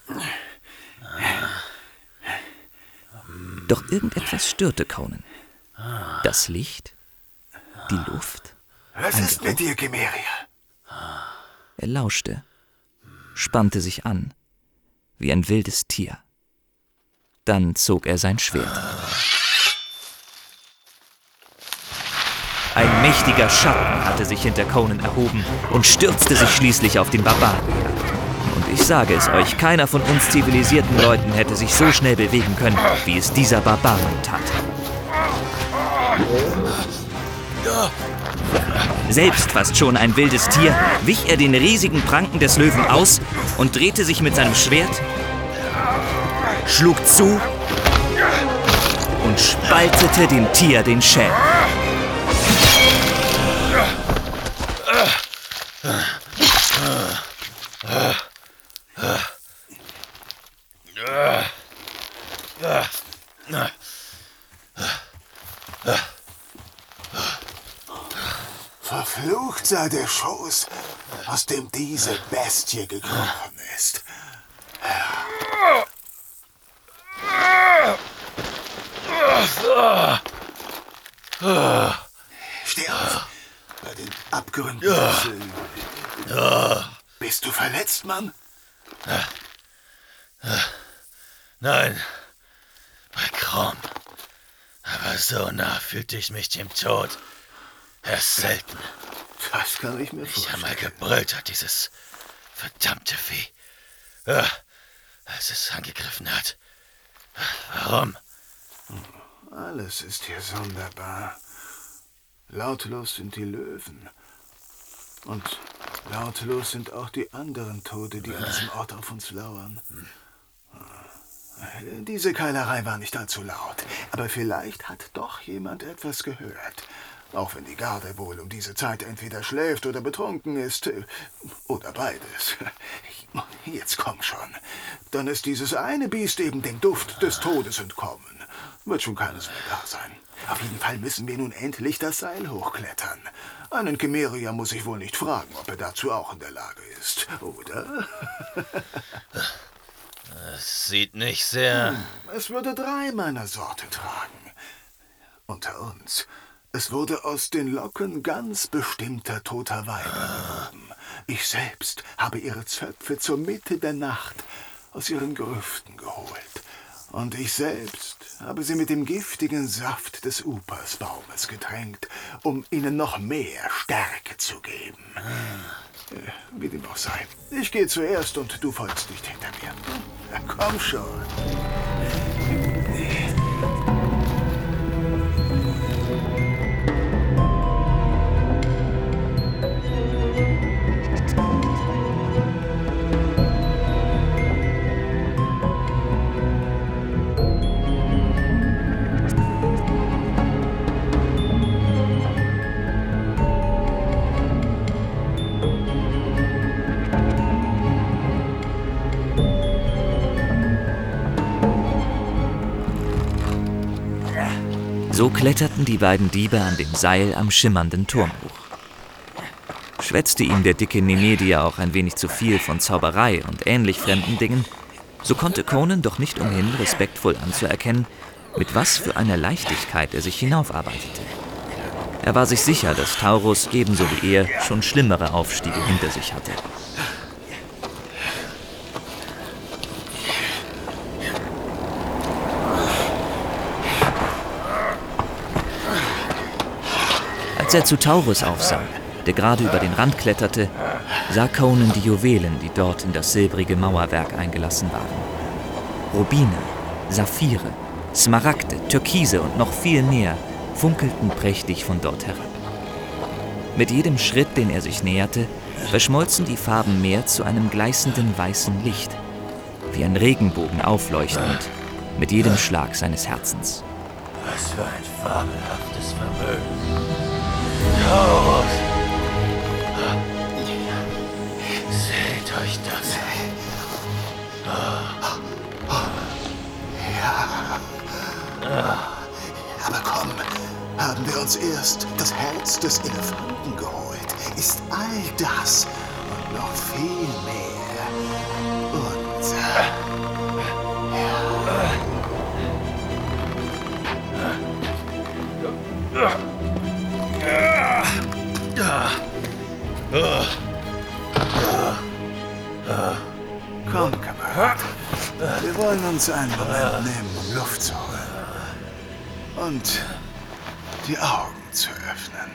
Doch irgendetwas störte Conan. Das Licht? Die Luft? Was ist mit dir, Kimeria? Er lauschte, spannte sich an, wie ein wildes Tier. Dann zog er sein Schwert. Ein mächtiger Schatten hatte sich hinter Conan erhoben und stürzte sich schließlich auf den Barbaren. Und ich sage es euch, keiner von uns zivilisierten Leuten hätte sich so schnell bewegen können, wie es dieser Barbar nun tat. Selbst fast schon ein wildes Tier, wich er den riesigen Pranken des Löwen aus und drehte sich mit seinem Schwert schlug zu und spaltete dem Tier den Schädel. Verflucht sei der Schoß, aus dem diese Bestie gekrochen ist. Steh auf, bei den Abgründen. Ja. Bist du verletzt, Mann? Nein, bei Krom. Aber so nah fühlte ich mich dem Tod. Erst selten. Das kann ich mir Ich vorstellen. einmal gebrüllt hat, dieses verdammte Vieh. Ja, als es angegriffen hat. Warum? Alles ist hier sonderbar. Lautlos sind die Löwen. Und lautlos sind auch die anderen Tode, die an diesem Ort auf uns lauern. Diese Keilerei war nicht allzu laut, aber vielleicht hat doch jemand etwas gehört. Auch wenn die Garde wohl um diese Zeit entweder schläft oder betrunken ist. Oder beides. Jetzt komm schon. Dann ist dieses eine Biest eben dem Duft des Todes entkommen. Wird schon keines mehr da sein. Auf jeden Fall müssen wir nun endlich das Seil hochklettern. Einen Chimeria muss ich wohl nicht fragen, ob er dazu auch in der Lage ist, oder? Es sieht nicht sehr... Hm, es würde drei meiner Sorte tragen. Unter uns... Es wurde aus den Locken ganz bestimmter toter Weiber gehoben. Ich selbst habe ihre Zöpfe zur Mitte der Nacht aus ihren Grüften geholt. Und ich selbst habe sie mit dem giftigen Saft des Upersbaumes getränkt, um ihnen noch mehr Stärke zu geben. Äh, wie dem auch sei. Ich gehe zuerst und du folgst nicht hinter mir. Na, komm schon. So kletterten die beiden Diebe an dem Seil am schimmernden Turm hoch. Schwätzte ihm der dicke Nemedier auch ein wenig zu viel von Zauberei und ähnlich fremden Dingen, so konnte Conan doch nicht umhin, respektvoll anzuerkennen, mit was für einer Leichtigkeit er sich hinaufarbeitete. Er war sich sicher, dass Taurus ebenso wie er schon schlimmere Aufstiege hinter sich hatte. Als er zu Taurus aufsah, der gerade über den Rand kletterte, sah Conan die Juwelen, die dort in das silbrige Mauerwerk eingelassen waren. Rubine, Saphire, Smaragde, Türkise und noch viel mehr funkelten prächtig von dort herab. Mit jedem Schritt, den er sich näherte, verschmolzen die Farben mehr zu einem gleißenden weißen Licht, wie ein Regenbogen aufleuchtend, mit jedem Schlag seines Herzens. Was für ein fabelhaftes Vermögen. Taurus! Seht euch das an. Ja. Aber komm, haben wir uns erst das Herz des Elefanten geholt, ist all das und noch viel mehr unser. Komm, Kamerad. Wir wollen uns einen Moment nehmen, um Luft zu holen. Und die Augen zu öffnen.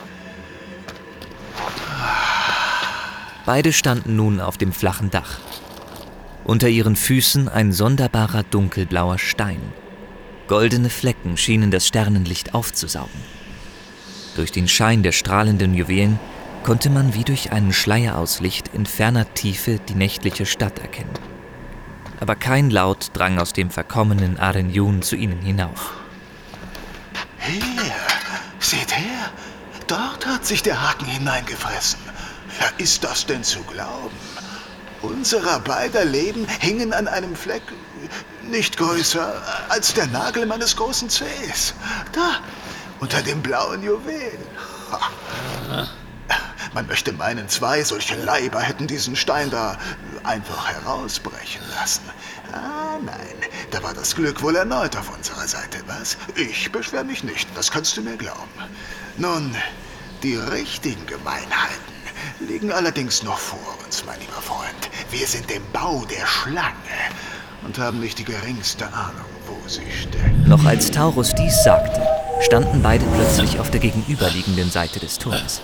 Beide standen nun auf dem flachen Dach. Unter ihren Füßen ein sonderbarer dunkelblauer Stein. Goldene Flecken schienen das Sternenlicht aufzusaugen. Durch den Schein der strahlenden Juwelen konnte man wie durch einen Schleier aus Licht in ferner Tiefe die nächtliche Stadt erkennen. aber kein Laut drang aus dem verkommenen Arenyun zu ihnen hinauf. Hier, seht her, dort hat sich der Haken hineingefressen. Ja, ist das denn zu glauben? Unserer beider Leben hingen an einem Fleck, nicht größer als der Nagel meines großen Zehs. Da, unter dem blauen Juwel. Ha. Man möchte meinen, zwei solche Leiber hätten diesen Stein da einfach herausbrechen lassen. Ah, nein, da war das Glück wohl erneut auf unserer Seite, was? Ich beschwer mich nicht, das kannst du mir glauben. Nun, die richtigen Gemeinheiten liegen allerdings noch vor uns, mein lieber Freund. Wir sind im Bau der Schlange und haben nicht die geringste Ahnung, wo sie steckt. Noch als Taurus dies sagte, standen beide plötzlich auf der gegenüberliegenden Seite des Turms.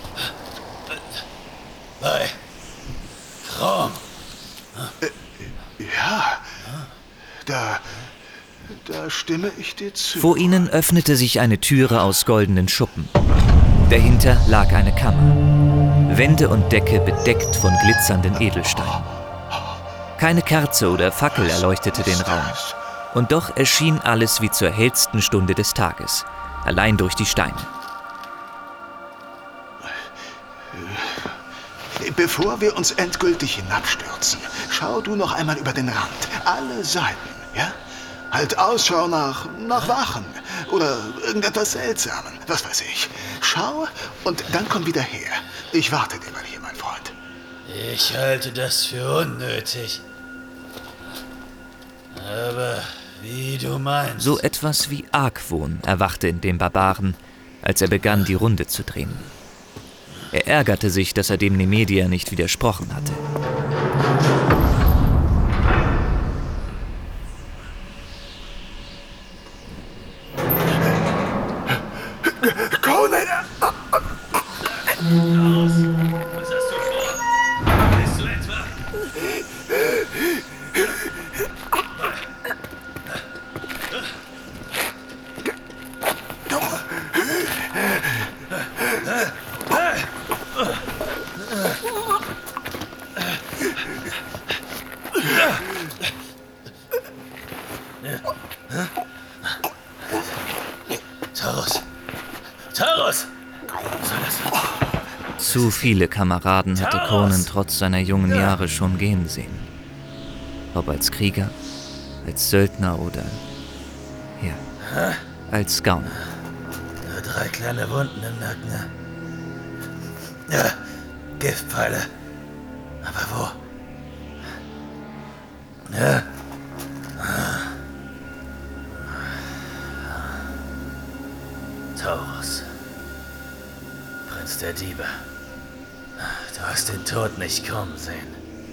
Bei Chrom. Äh, ja, da, da stimme ich dir zu. Vor ihnen öffnete sich eine Türe aus goldenen Schuppen. Dahinter lag eine Kammer. Wände und Decke bedeckt von glitzernden Edelsteinen. Keine Kerze oder Fackel erleuchtete den Raum. Und doch erschien alles wie zur hellsten Stunde des Tages, allein durch die Steine. Bevor wir uns endgültig hinabstürzen, schau du noch einmal über den Rand. Alle Seiten, ja? Halt Ausschau nach, nach Wachen oder irgendetwas Seltsamen, was weiß ich. Schau und dann komm wieder her. Ich warte dir mal hier, mein Freund. Ich halte das für unnötig. Aber wie du meinst. So etwas wie Argwohn erwachte in dem Barbaren, als er begann, die Runde zu drehen. Er ärgerte sich, dass er dem Nemedier nicht widersprochen hatte. Conan! Was hast du vor? Bist du etwa? Taurus! Taurus! Zu viele Kameraden hatte Conan trotz seiner jungen Jahre schon gehen sehen. Ob als Krieger, als Söldner oder, ja, als Gauner. Nur drei kleine Wunden im Nacken. Ja, Giftpfeile. Aber wo? Ja. Taurus. Prinz der Diebe. Du hast den Tod nicht kommen sehen.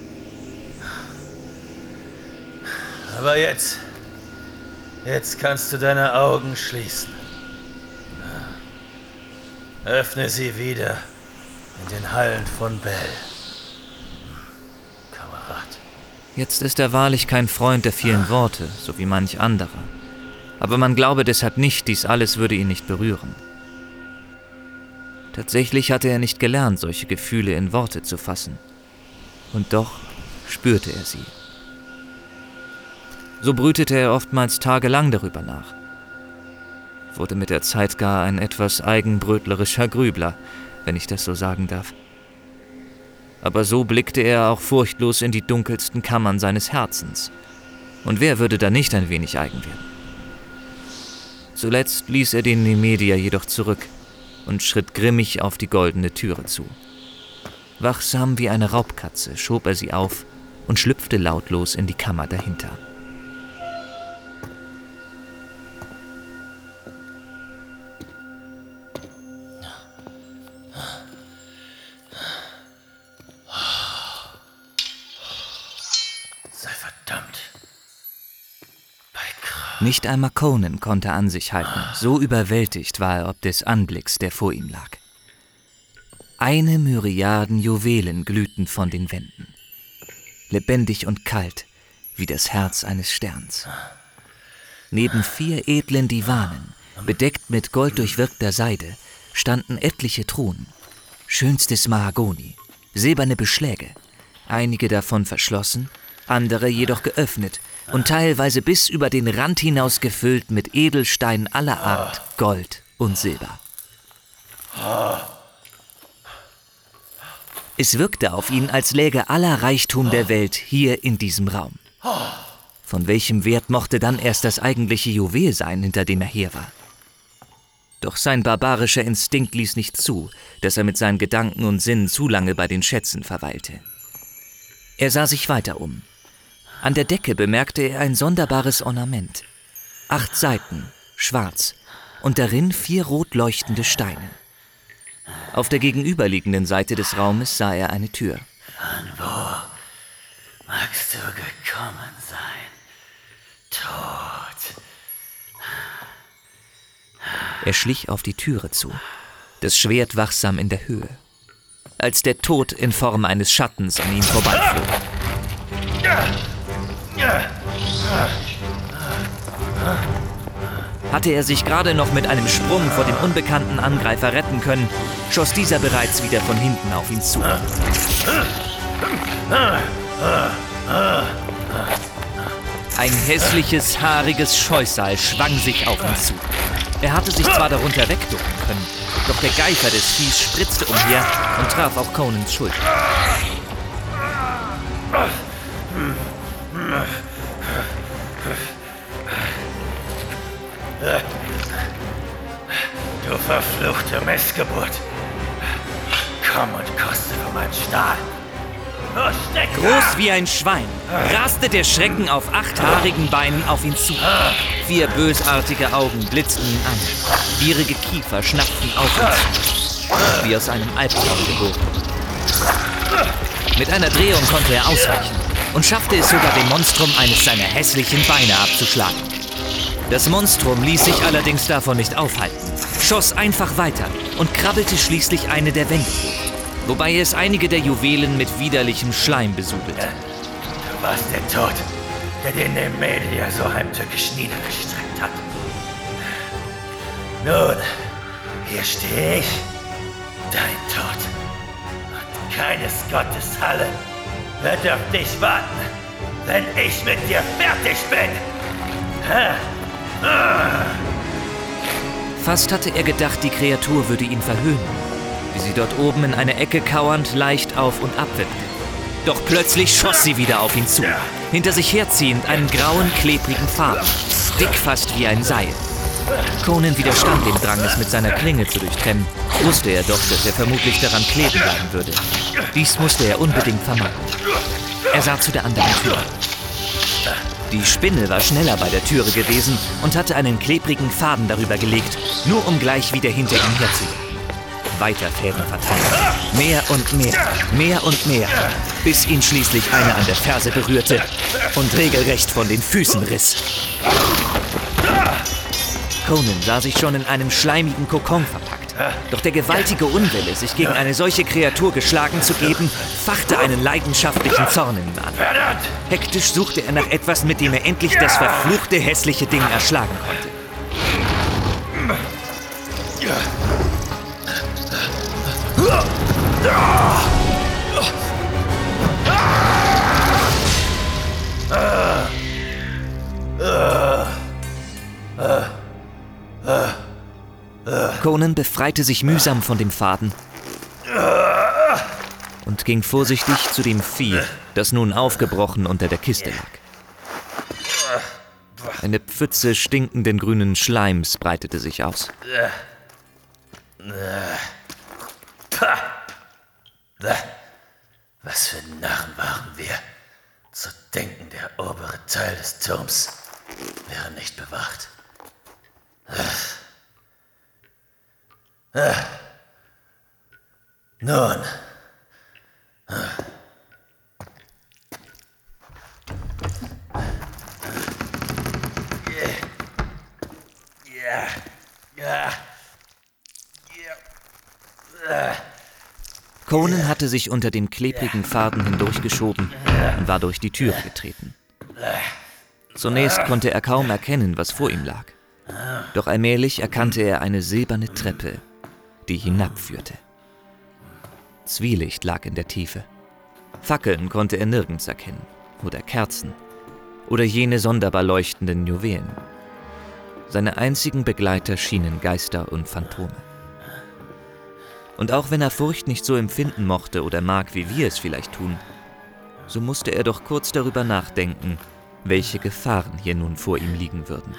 Aber jetzt, jetzt kannst du deine Augen schließen. Öffne sie wieder in den Hallen von Bel. Kamerad. Jetzt ist er wahrlich kein Freund der vielen Worte, so wie manch anderer. Aber man glaube deshalb nicht, dies alles würde ihn nicht berühren. Tatsächlich hatte er nicht gelernt, solche Gefühle in Worte zu fassen. Und doch spürte er sie. So brütete er oftmals tagelang darüber nach. Wurde mit der Zeit gar ein etwas eigenbrötlerischer Grübler, wenn ich das so sagen darf. Aber so blickte er auch furchtlos in die dunkelsten Kammern seines Herzens. Und wer würde da nicht ein wenig eigen werden? Zuletzt ließ er den Nemedier jedoch zurück und schritt grimmig auf die goldene Türe zu. Wachsam wie eine Raubkatze schob er sie auf und schlüpfte lautlos in die Kammer dahinter. Sei verdammt. Nicht einmal Conan konnte an sich halten, so überwältigt war er ob des Anblicks, der vor ihm lag. Eine Myriaden Juwelen glühten von den Wänden. Lebendig und kalt, wie das Herz eines Sterns. Neben vier edlen Divanen, bedeckt mit golddurchwirkter Seide, standen etliche Thronen. Schönstes Mahagoni, silberne Beschläge, einige davon verschlossen, andere jedoch geöffnet, und teilweise bis über den Rand hinaus gefüllt mit Edelsteinen aller Art, Gold und Silber. Es wirkte auf ihn, als läge aller Reichtum der Welt hier in diesem Raum. Von welchem Wert mochte dann erst das eigentliche Juwel sein, hinter dem er her war? Doch sein barbarischer Instinkt ließ nicht zu, dass er mit seinen Gedanken und Sinnen zu lange bei den Schätzen verweilte. Er sah sich weiter um. An der Decke bemerkte er ein sonderbares Ornament. Acht Seiten, schwarz, und darin vier rot leuchtende Steine. Auf der gegenüberliegenden Seite des Raumes sah er eine Tür. Von wo magst du gekommen sein, Tod? Er schlich auf die Türe zu, das Schwert wachsam in der Höhe, als der Tod in Form eines Schattens an ihm vorbeiflog. Hatte er sich gerade noch mit einem Sprung vor dem unbekannten Angreifer retten können, schoss dieser bereits wieder von hinten auf ihn zu. Ein hässliches, haariges Scheusal schwang sich auf ihn zu. Er hatte sich zwar darunter wegducken können, doch der Geifer des Viehs spritzte umher und traf auch Conans Schulter. Du verfluchte Missgeburt. Komm und koste von meinem Stahl. Groß wie ein Schwein raste der Schrecken auf acht haarigen Beinen auf ihn zu. Vier bösartige Augen blitzten ihn an. Gierige Kiefer schnappten auf ihn, wie aus einem Albtraum geboren. Mit einer Drehung konnte er ausweichen und schaffte es sogar, dem Monstrum eines seiner hässlichen Beine abzuschlagen. Das Monstrum ließ sich allerdings davon nicht aufhalten, schoss einfach weiter und krabbelte schließlich eine der Wände hoch, wobei es einige der Juwelen mit widerlichem Schleim besudelte. Du warst der Tod, der den Nemedia so heimtückisch niedergestreckt hat. Nun, hier stehe ich, dein Tod. Und keines Gottes Halle wird auf dich warten, wenn ich mit dir fertig bin. Ha? Ah. Fast hatte er gedacht, die Kreatur würde ihn verhöhnen, wie sie dort oben in einer Ecke kauernd leicht auf und ab wippte. Doch plötzlich schoss sie wieder auf ihn zu, hinter sich herziehend einen grauen, klebrigen Faden, dick fast wie ein Seil. Conan widerstand dem Drang, es mit seiner Klinge zu durchtrennen, wusste er doch, dass er vermutlich daran kleben bleiben würde. Dies musste er unbedingt vermeiden. Er sah zu der anderen Tür. Die Spinne war schneller bei der Türe gewesen und hatte einen klebrigen Faden darüber gelegt, nur um gleich wieder hinter ihm herzugehen. Weiter Fäden verteilen. Mehr und mehr, mehr und mehr, bis ihn schließlich einer an der Ferse berührte und regelrecht von den Füßen riss. Conan sah sich schon in einem schleimigen Kokon verpackt. Doch der gewaltige Unwille, sich gegen eine solche Kreatur geschlagen zu geben, fachte einen leidenschaftlichen Zorn in ihm an. Hektisch suchte er nach etwas, mit dem er endlich das verfluchte, hässliche Ding erschlagen konnte. Conan befreite sich mühsam von dem Faden und ging vorsichtig zu dem Vieh, das nun aufgebrochen unter der Kiste lag. Eine Pfütze stinkenden grünen Schleims breitete sich aus. Was für Narren waren wir, zu denken, der obere Teil des Turms wäre nicht bewacht. Nun. Ja. Ja. Ja. Conan hatte sich unter dem klebrigen Faden hindurchgeschoben und war durch die Türe getreten. Zunächst konnte er kaum erkennen, was vor ihm lag. Doch allmählich erkannte er eine silberne Treppe, die hinabführte. Zwielicht lag in der Tiefe. Fackeln konnte er nirgends erkennen oder Kerzen. oder jene sonderbar leuchtenden Juwelen. Seine einzigen Begleiter schienen Geister und Phantome. Und auch wenn er Furcht nicht so empfinden mochte oder mag, wie wir es vielleicht tun, so musste er doch kurz darüber nachdenken, welche Gefahren hier nun vor ihm liegen würden.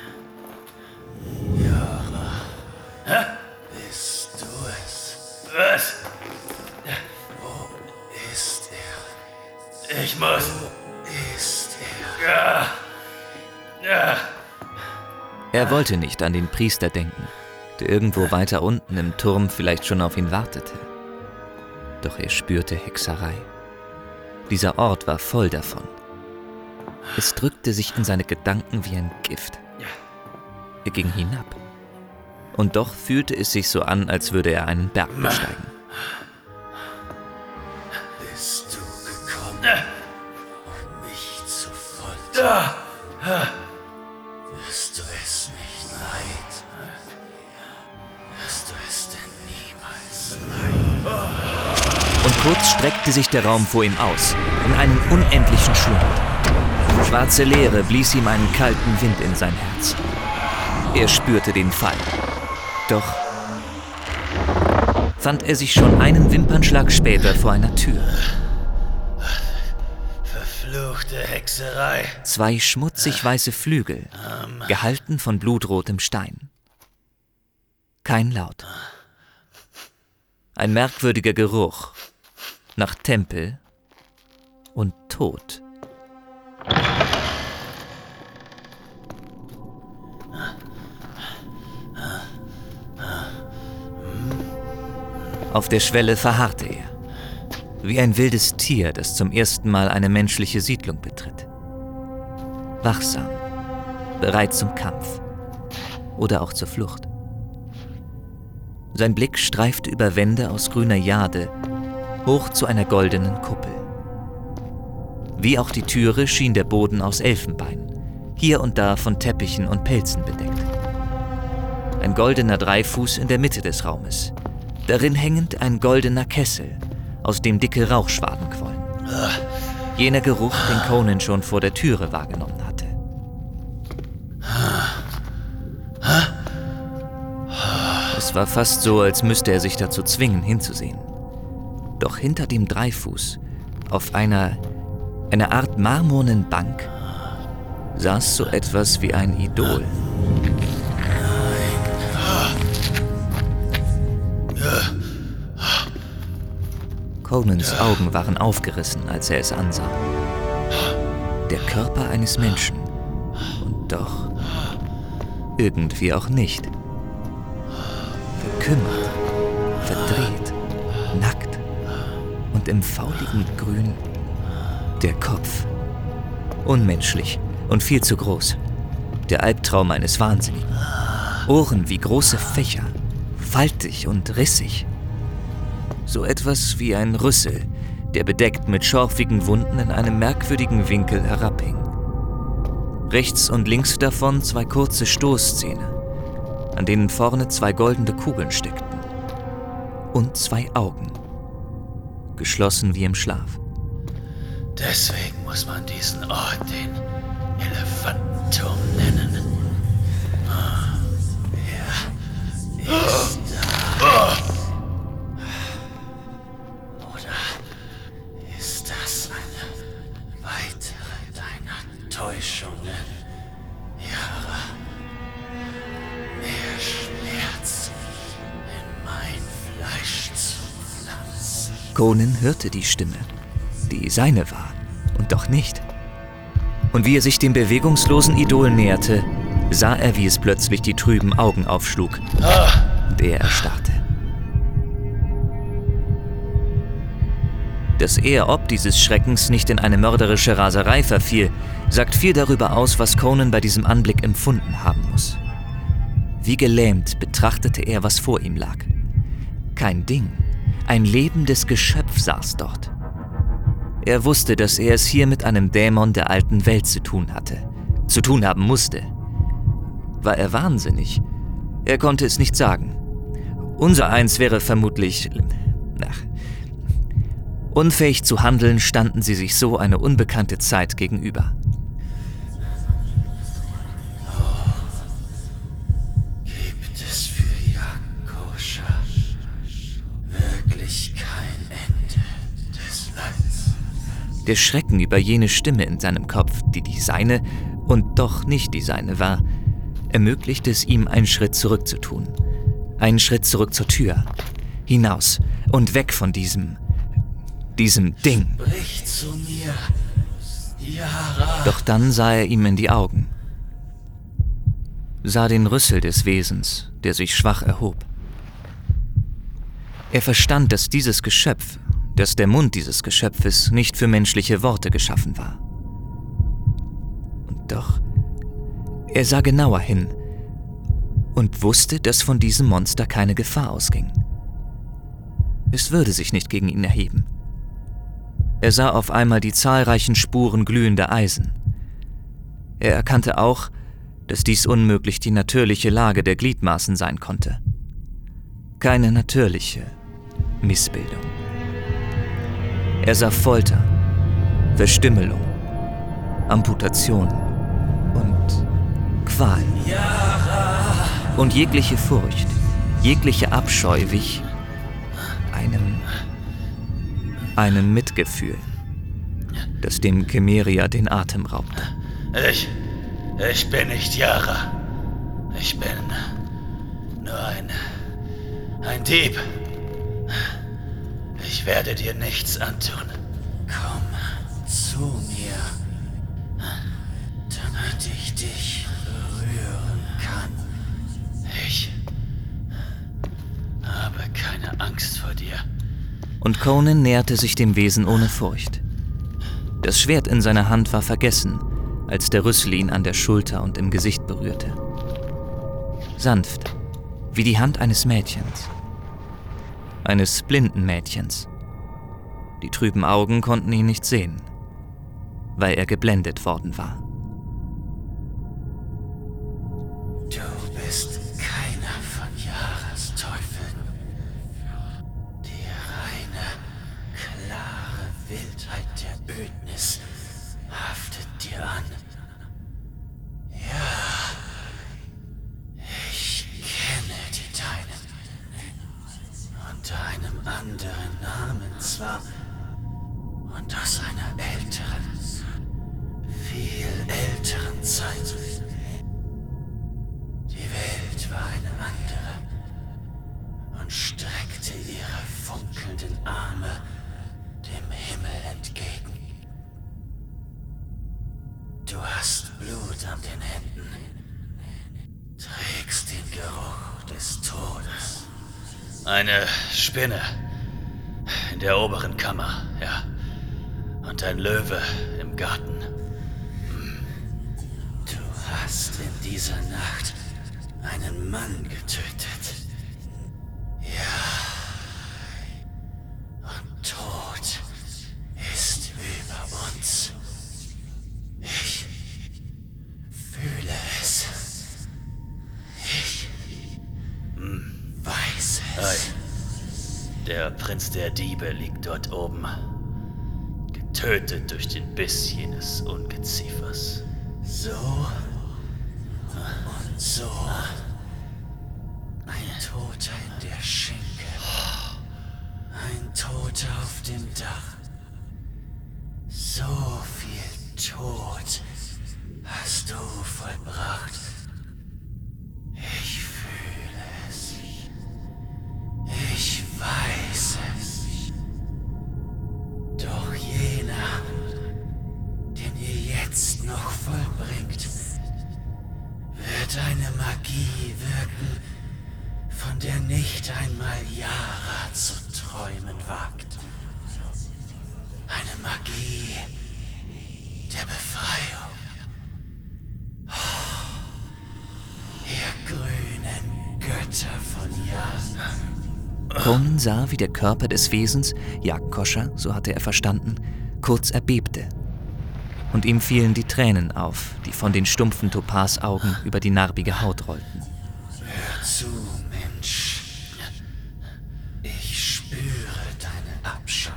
Yara. Hä? Bist du es? Was? Wo ist er? Ich muss. Wo ist er? Ja. Ja. Er wollte nicht an den Priester denken, der irgendwo weiter unten im Turm vielleicht schon auf ihn wartete. Doch er spürte Hexerei. Dieser Ort war voll davon. Es drückte sich in seine Gedanken wie ein Gift. Er ging hinab. Und doch fühlte es sich so an, als würde er einen Berg besteigen. Bist du gekommen, um mich zu foltern? Wirst du es nicht leid? Wirst du es denn niemals leid? Und kurz streckte sich der Raum vor ihm aus, in einen unendlichen Schlund. Schwarze Leere blies ihm einen kalten Wind in sein Herz. Er spürte den Fall. Doch fand er sich schon einen Wimpernschlag später vor einer Tür. Verfluchte Hexerei. Zwei schmutzig weiße Flügel, gehalten von blutrotem Stein. Kein Laut. Ein merkwürdiger Geruch nach Tempel und Tod. Auf der Schwelle verharrte er, wie ein wildes Tier, das zum ersten Mal eine menschliche Siedlung betritt. Wachsam, bereit zum Kampf oder auch zur Flucht. Sein Blick streifte über Wände aus grüner Jade hoch zu einer goldenen Kuppel. Wie auch die Türe schien der Boden aus Elfenbein, hier und da von Teppichen und Pelzen bedeckt. Ein goldener Dreifuß in der Mitte des Raumes, darin hängend ein goldener Kessel, aus dem dicke Rauchschwaden quollen. Jener Geruch, den Conan schon vor der Türe wahrgenommen hatte. Es war fast so, als müsste er sich dazu zwingen, hinzusehen. Doch hinter dem Dreifuß, auf einer, einer Art marmornen Bank, saß so etwas wie ein Idol. Conans Augen waren aufgerissen, als er es ansah. Der Körper eines Menschen. Und doch irgendwie auch nicht. Verkümmert, verdreht, nackt und im fauligen Grün der Kopf. Unmenschlich und viel zu groß. Der Albtraum eines Wahnsinnigen. Ohren wie große Fächer, faltig und rissig. So etwas wie ein Rüssel, der bedeckt mit schorfigen Wunden in einem merkwürdigen Winkel herabhing. Rechts und links davon zwei kurze Stoßzähne, an denen vorne zwei goldene Kugeln steckten. Und zwei Augen, geschlossen wie im Schlaf. Deswegen muss man diesen Ort den Elefantenturm nennen. Wer ist da? Oder ist das eine weitere deiner Täuschungen? Yara, mehr Schmerz in mein Fleisch zu pflanzen. Conan hörte die Stimme, die seine war, und doch nicht. Und wie er sich dem bewegungslosen Idol näherte, sah er, wie es plötzlich die trüben Augen aufschlug, und er erstarrte. Dass er ob dieses Schreckens nicht in eine mörderische Raserei verfiel, sagt viel darüber aus, was Conan bei diesem Anblick empfunden haben muss. Wie gelähmt betrachtete er, was vor ihm lag. Kein Ding, ein lebendes Geschöpf saß dort. Er wusste, dass er es hier mit einem Dämon der alten Welt zu tun hatte, zu tun haben musste. War er wahnsinnig? Er konnte es nicht sagen. Unser Eins wäre vermutlich... Ach, unfähig zu handeln, standen sie sich so eine unbekannte Zeit gegenüber. Der Schrecken über jene Stimme in seinem Kopf, die die seine und doch nicht die seine war, ermöglichte es ihm, einen Schritt zurück zu tun. Einen Schritt zurück zur Tür. Hinaus und weg von diesem, diesem Ding. Sprich zu mir, Yara. Doch dann sah er ihm in die Augen. Sah den Rüssel des Wesens, der sich schwach erhob. Er verstand, dass dieses Geschöpf, dass der Mund dieses Geschöpfes nicht für menschliche Worte geschaffen war. Und doch, er sah genauer hin und wusste, dass von diesem Monster keine Gefahr ausging. Es würde sich nicht gegen ihn erheben. Er sah auf einmal die zahlreichen Spuren glühender Eisen. Er erkannte auch, dass dies unmöglich die natürliche Lage der Gliedmaßen sein konnte. Keine natürliche Missbildung. Er sah Folter, Verstümmelung, Amputation und Qual. Und jegliche Furcht, jegliche Abscheu wich einem, einem Mitgefühl, das dem Chimerier den Atem raubte. Ich, ich bin nicht Yara. Ich bin nur ein, ein Dieb. Ich werde dir nichts antun. Komm zu mir, damit ich dich berühren kann. Ich habe keine Angst vor dir. Und Conan näherte sich dem Wesen ohne Furcht. Das Schwert in seiner Hand war vergessen, als der Rüssel ihn an der Schulter und im Gesicht berührte. Sanft, wie die Hand eines Mädchens. Eines blinden Mädchens. Die trüben Augen konnten ihn nicht sehen, weil er geblendet worden war. Du bist keiner von Yaras Teufeln. Die reine, klare Wildheit der Ödnis haftet dir an. Ja, ich kenne die Deinen. Unter einem anderen Namen zwar und aus einer älteren, viel älteren Zeit. Die Welt war eine andere und streckte ihre funkelnden Arme dem Himmel entgegen. Du hast Blut an den Händen, trägst den Geruch des Todes. Eine Spinne in der oberen Kammer, ja. Und ein Löwe im Garten. Du hast in dieser Nacht einen Mann getötet. Ja. Und Tod ist über uns. Ich fühle es. Ich weiß es. Ei. Der Prinz der Diebe liegt dort oben. Getötet durch den Biss jenes Ungeziefers. So und so. Ein Toter in der Schinke. Ein Toter auf dem Dach. So viel Tod hast du vollbracht. Ich fühle es. Ich weiß es. Doch jener, den ihr jetzt noch vollbringt, wird eine Magie wirken, von der nicht einmal Yara zu träumen wagt. Eine Magie der Befreiung. Ihr grünen Götter von Yara. Conan sah, wie der Körper des Wesens, Jagdkoscher, so hatte er verstanden, kurz erbebte. Und ihm fielen die Tränen auf, die von den stumpfen Topasaugen über die narbige Haut rollten. Hör zu, Mensch. Ich spüre deine Abscheu.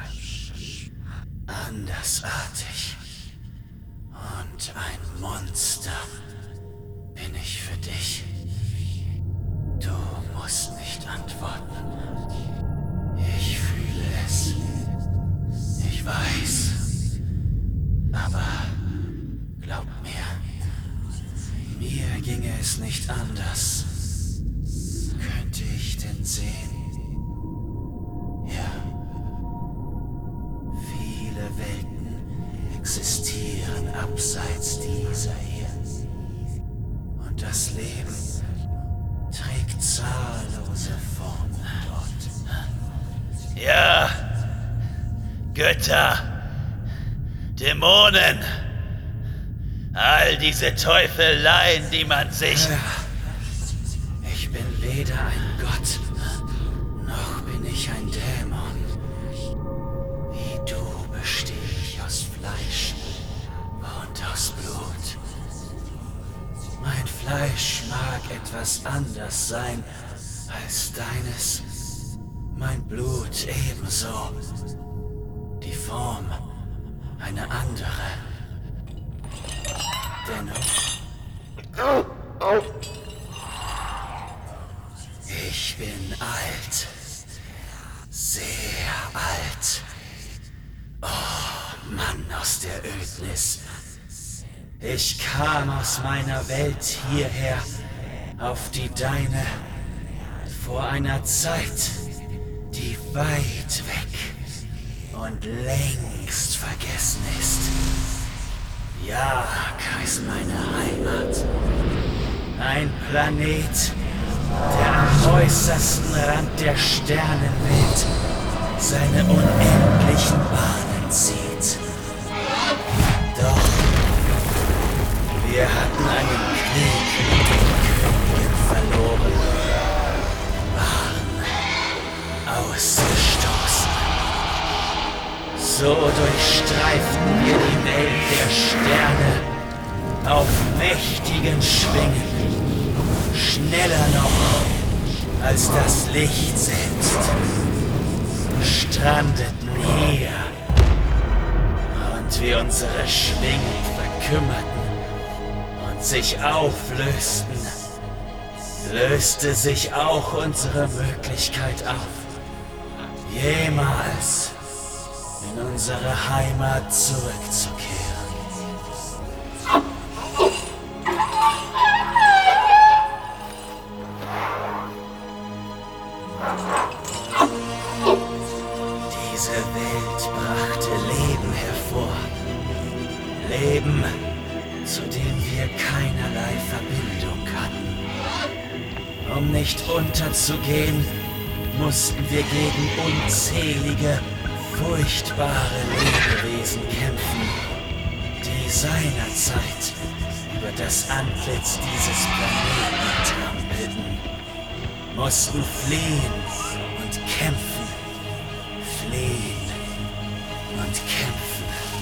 Andersartig. Und ein Monster bin ich für dich. Du musst nicht antworten. Ich fühle es. Ich weiß. abseits dieser hier. Und das Leben trägt zahllose Formen dort. Ja, Götter, Dämonen, all diese Teufeleien, die man sich... Ich bin weder ein Gott, noch bin ich ein Dämon. Wie du bestehe ich aus Fleisch und aus Blut. Mein Fleisch mag etwas anders sein als deines. Mein Blut ebenso. Die Form eine andere. Dennoch. Ich bin alt. Sehr alt. Oh, Mann aus der Ödnis. Ich kam aus meiner Welt hierher, auf die deine, vor einer Zeit, die weit weg und längst vergessen ist. Jak heißt meine Heimat. Ein Planet, der am äußersten Rand der Sternenwelt seine unendlichen Bahnen zieht. Doch wir hatten einen Krieg mit den Königen verloren, waren ausgestoßen. So durchstreiften wir die Welt der Sterne auf mächtigen Schwingen, schneller noch als das Licht selbst, strandeten hier und wir unsere Schwingen verkümmerten und sich auflösten, löste sich auch unsere Möglichkeit auf, jemals in unsere Heimat zurückzukehren. Diese Welt brachte Leben hervor. Leben, zu dem wir keinerlei Verbindung hatten. Um nicht unterzugehen, mussten wir gegen unzählige, furchtbare Lebewesen kämpfen, die seinerzeit über das Antlitz dieses Planeten trampelten, mussten fliehen und kämpfen, fliehen und kämpfen,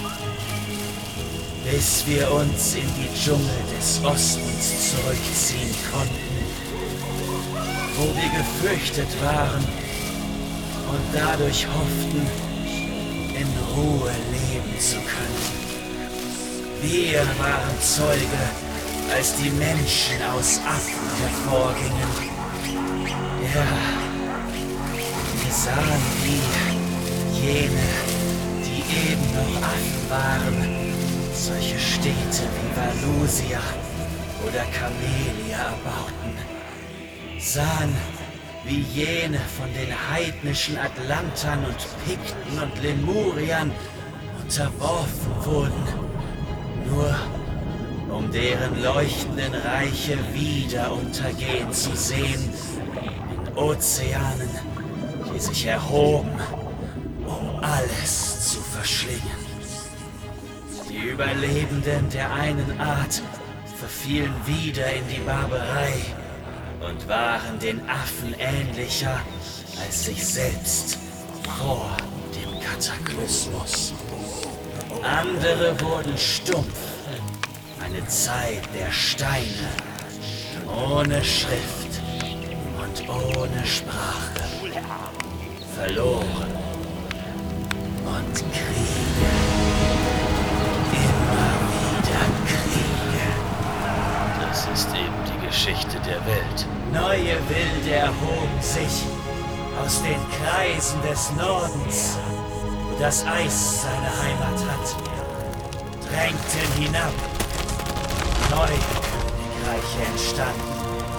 bis wir uns in die Dschungel des Ostens zurückziehen konnten, wo wir gefürchtet waren und dadurch hofften, in Ruhe leben zu können. Wir waren Zeuge, als die Menschen aus Affen hervorgingen. Ja, wir sahen, wie jene, die eben noch Affen waren, solche Städte wie Valusia oder Camelia erbauten. Sahen, wie jene von den heidnischen Atlantern und Pikten und Lemuriern unterworfen wurden, nur um deren leuchtenden Reiche wieder untergehen zu sehen, in Ozeanen, die sich erhoben, um alles zu verschlingen. Die Überlebenden der einen Art verfielen wieder in die Barbarei und waren den Affen ähnlicher als sich selbst vor dem Kataklysmus. Andere wurden stumpf, eine Zeit der Steine, ohne Schrift und ohne Sprache, verloren und Kriege, immer wieder Kriege. Das ist eben die Geschichte der Welt. Neue Wilde erhoben sich aus den Kreisen des Nordens, wo das Eis seine Heimat hat, drängten hinab. Neue Königreiche entstanden.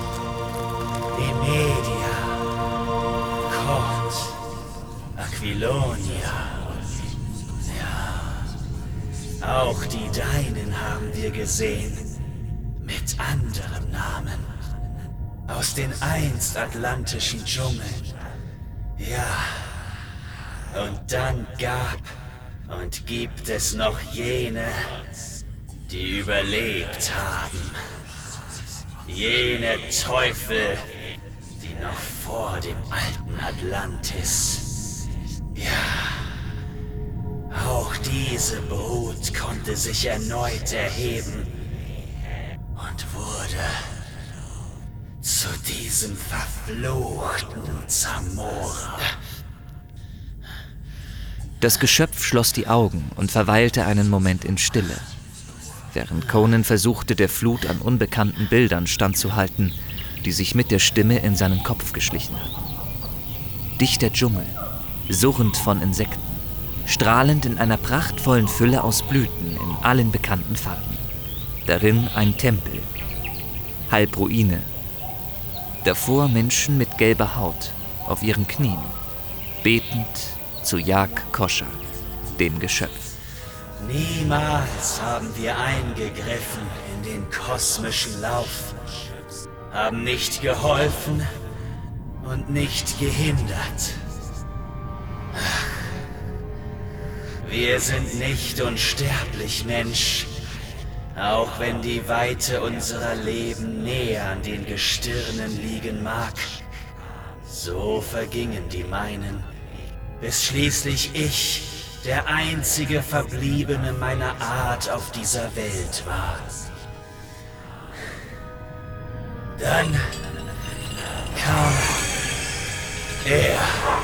Emedia, Kord, Aquilonia. Ja, Auch die Deinen haben wir gesehen. Mit anderem Namen. Aus den einst atlantischen Dschungeln. Ja. Und dann gab und gibt es noch jene, die überlebt haben. Jene Teufel, die noch vor dem alten Atlantis. Ja. Auch diese Brut konnte sich erneut erheben und wurde zu diesem verfluchten Zamora. Das Geschöpf schloss die Augen und verweilte einen Moment in Stille, während Conan versuchte, der Flut an unbekannten Bildern standzuhalten, die sich mit der Stimme in seinen Kopf geschlichen hatten. Dichter Dschungel, surrend von Insekten, strahlend in einer prachtvollen Fülle aus Blüten in allen bekannten Farben. Darin ein Tempel, halb Ruine. Davor Menschen mit gelber Haut auf ihren Knien, betend zu Jag Kosha, dem Geschöpf. Niemals haben wir eingegriffen in den kosmischen Lauf, haben nicht geholfen und nicht gehindert. Wir sind nicht unsterblich, Mensch, auch wenn die Weite unserer Leben näher an den Gestirnen liegen mag. So vergingen die meinen, bis schließlich ich der einzige Verbliebene meiner Art auf dieser Welt war. Dann kam er.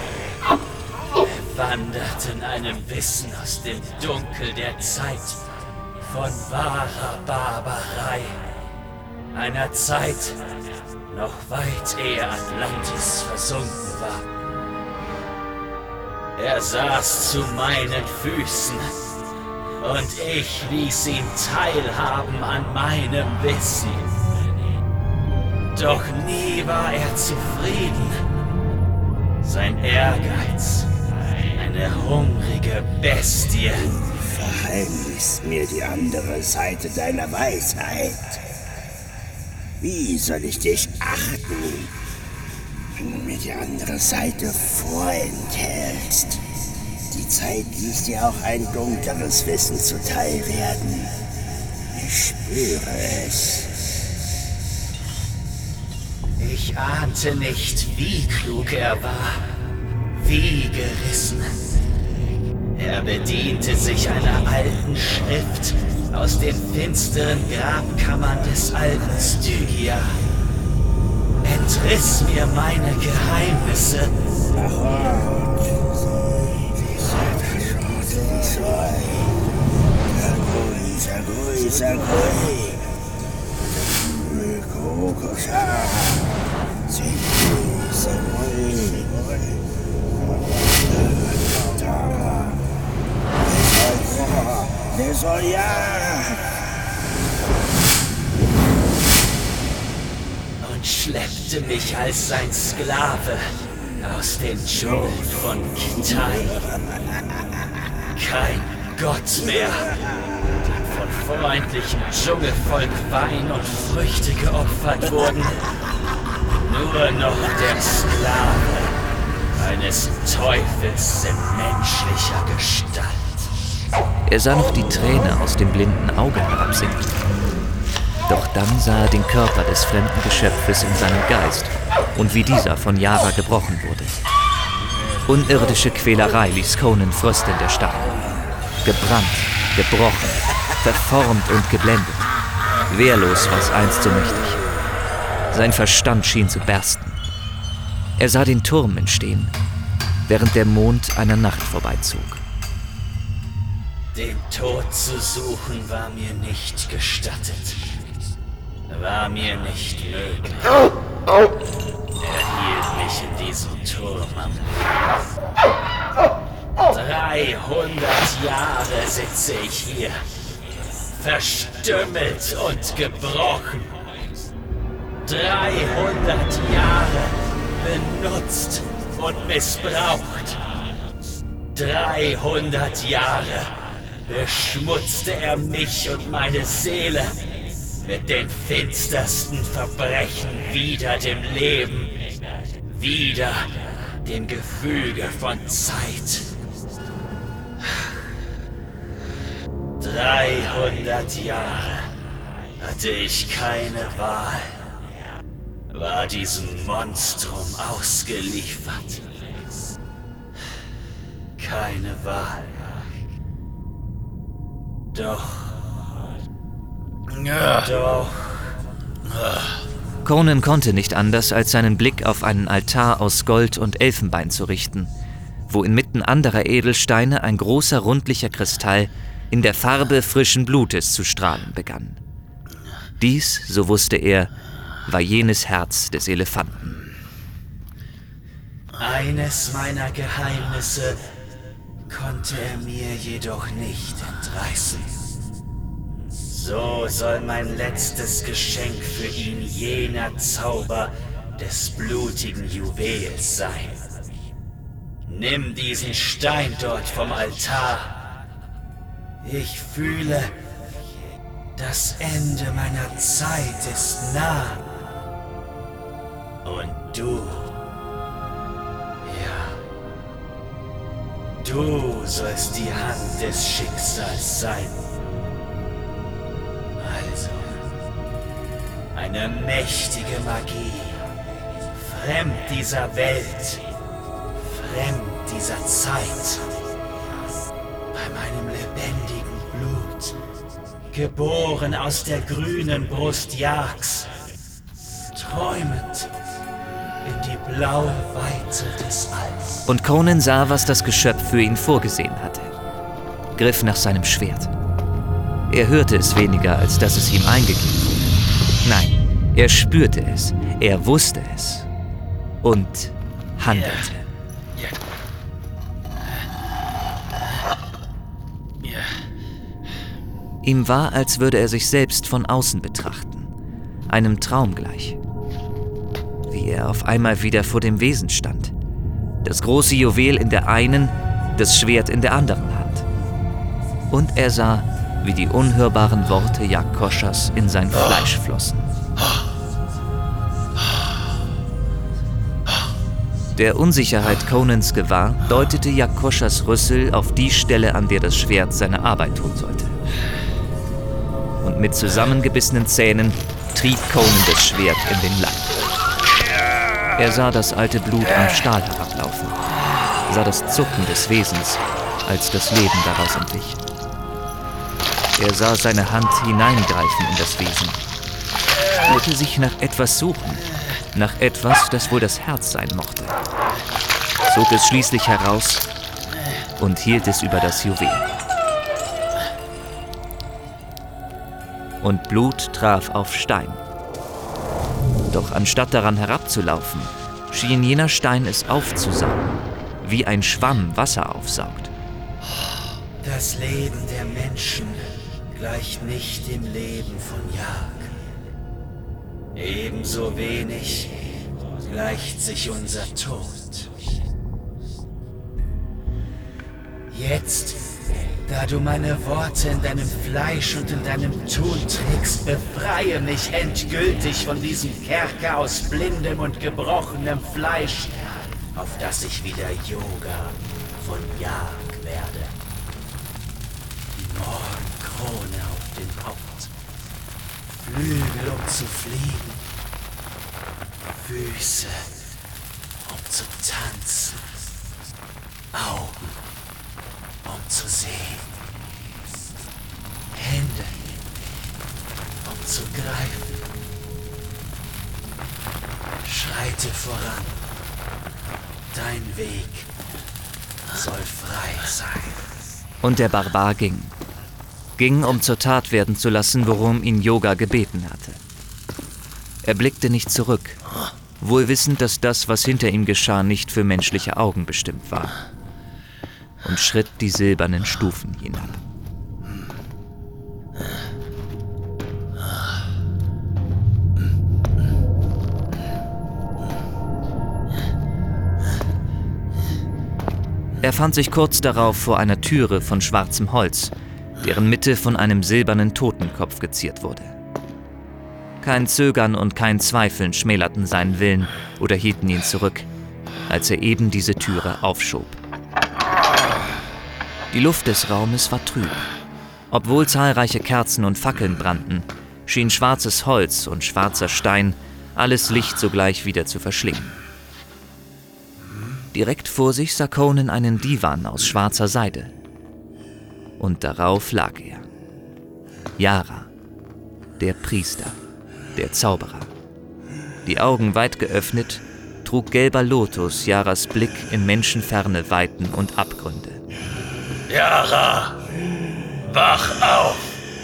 Er wandert in einem Wissen aus dem Dunkel der Zeit von wahrer Barbarei. Einer Zeit, noch weit ehe Atlantis versunken war. Er saß zu meinen Füßen und ich ließ ihn teilhaben an meinem Wissen. Doch nie war er zufrieden. Sein Ehrgeiz, eine hungrige Bestie. Verheimlichst mir die andere Seite deiner Weisheit. Wie soll ich dich achten, wenn du mir die andere Seite vorenthältst? Die Zeit ließ dir auch ein dunkleres Wissen zuteil werden. Ich spüre es. Ich ahnte nicht, wie klug er war, wie gerissen. Er bediente sich einer alten Schrift aus den finsteren Grabkammern des alten Stygia. Entriss mir meine Geheimnisse. Und schleppte mich als sein Sklave aus den Dschungeln von Kitai. Kein Gott mehr, dem von freundlichem Dschungelvolk Wein und Früchte geopfert wurden. Nur noch der Sklave eines Teufels in menschlicher Gestalt. Er sah noch die Träne aus dem blinden Auge herabsinken. Doch dann sah er den Körper des fremden Geschöpfes in seinem Geist und wie dieser von Yara gebrochen wurde. Unirdische Quälerei ließ Conan fröstelnd erstarren. Gebrannt, gebrochen, verformt und geblendet. Wehrlos war es einst so mächtig. Sein Verstand schien zu bersten. Er sah den Turm entstehen, während der Mond einer Nacht vorbeizog. Den Tod zu suchen war mir nicht gestattet. War mir nicht möglich. Er hielt mich in diesem Turm am Leben. dreihundert Jahre sitze ich hier, verstümmelt und gebrochen. dreihundert Jahre benutzt und missbraucht. dreihundert Jahre beschmutzte er mich und meine Seele mit den finstersten Verbrechen wider dem Leben, wider dem Gefüge von Zeit. Dreihundert Jahre hatte ich keine Wahl, war diesem Monstrum ausgeliefert. Keine Wahl. Doch. Ja. Doch. Conan konnte nicht anders, als seinen Blick auf einen Altar aus Gold und Elfenbein zu richten, wo inmitten anderer Edelsteine ein großer rundlicher Kristall in der Farbe frischen Blutes zu strahlen begann. Dies, so wusste er, war jenes Herz des Elefanten. Eines meiner Geheimnisse konnte er mir jedoch nicht entreißen. So soll mein letztes Geschenk für ihn jener Zauber des blutigen Juwels sein. Nimm diesen Stein dort vom Altar. Ich fühle, das Ende meiner Zeit ist nah. Und du, ja, du sollst die Hand des Schicksals sein. Also, eine mächtige Magie, fremd dieser Welt, fremd dieser Zeit. Bei meinem lebendigen Blut, geboren aus der grünen Brust Jagds, träumend in die blaue Weite des Alls. Und Conan sah, was das Geschöpf für ihn vorgesehen hatte, griff nach seinem Schwert. Er hörte es weniger, als dass es ihm eingegeben wurde. Nein, er spürte es, er wusste es und handelte. Ja. Ja. Ihm war, als würde er sich selbst von außen betrachten, einem Traum gleich. Wie er auf einmal wieder vor dem Wesen stand. Das große Juwel in der einen, das Schwert in der anderen Hand. Und er sah, wie die unhörbaren Worte Yakoschas in sein Fleisch flossen. Der Unsicherheit Conans gewahr, deutete Yakoschas Rüssel auf die Stelle, an der das Schwert seine Arbeit tun sollte. Und mit zusammengebissenen Zähnen trieb Conan das Schwert in den Leib. Er sah das alte Blut am Stahl herablaufen, sah das Zucken des Wesens, als das Leben daraus entwich. Er sah seine Hand hineingreifen in das Wesen, spürte sich nach etwas suchen, nach etwas, das wohl das Herz sein mochte, zog es schließlich heraus und hielt es über das Juwel. Und Blut traf auf Stein. Doch anstatt daran herabzulaufen, schien jener Stein es aufzusaugen, wie ein Schwamm Wasser aufsaugt. Das Leben der Menschen gleicht nicht dem Leben von Jag. Ebenso wenig gleicht sich unser Tod. Jetzt, da du meine Worte in deinem Fleisch und in deinem Tun trägst, befreie mich endgültig von diesem Kerker aus blindem und gebrochenem Fleisch, auf das ich wieder Yoga von Jag werde. Die Morgenkrone auf dem Haupt, Flügel, um zu fliegen, Füße, um zu tanzen, Augen, um zu sehen, Hände, um zu greifen. Schreite voran, dein Weg soll frei sein. Und der Barbar ging. Ging, um zur Tat werden zu lassen, worum ihn Yoga gebeten hatte. Er blickte nicht zurück, wohl wissend, dass das, was hinter ihm geschah, nicht für menschliche Augen bestimmt war, und schritt die silbernen Stufen hinab. Er fand sich kurz darauf vor einer Türe von schwarzem Holz, deren Mitte von einem silbernen Totenkopf geziert wurde. Kein Zögern und kein Zweifeln schmälerten seinen Willen oder hielten ihn zurück, als er eben diese Türe aufschob. Die Luft des Raumes war trüb. Obwohl zahlreiche Kerzen und Fackeln brannten, schien schwarzes Holz und schwarzer Stein alles Licht sogleich wieder zu verschlingen. Direkt vor sich sah Conan einen Divan aus schwarzer Seide. Und darauf lag er. Yara, der Priester, der Zauberer. Die Augen weit geöffnet, trug gelber Lotus Yaras Blick in menschenferne Weiten und Abgründe. Yara, wach auf!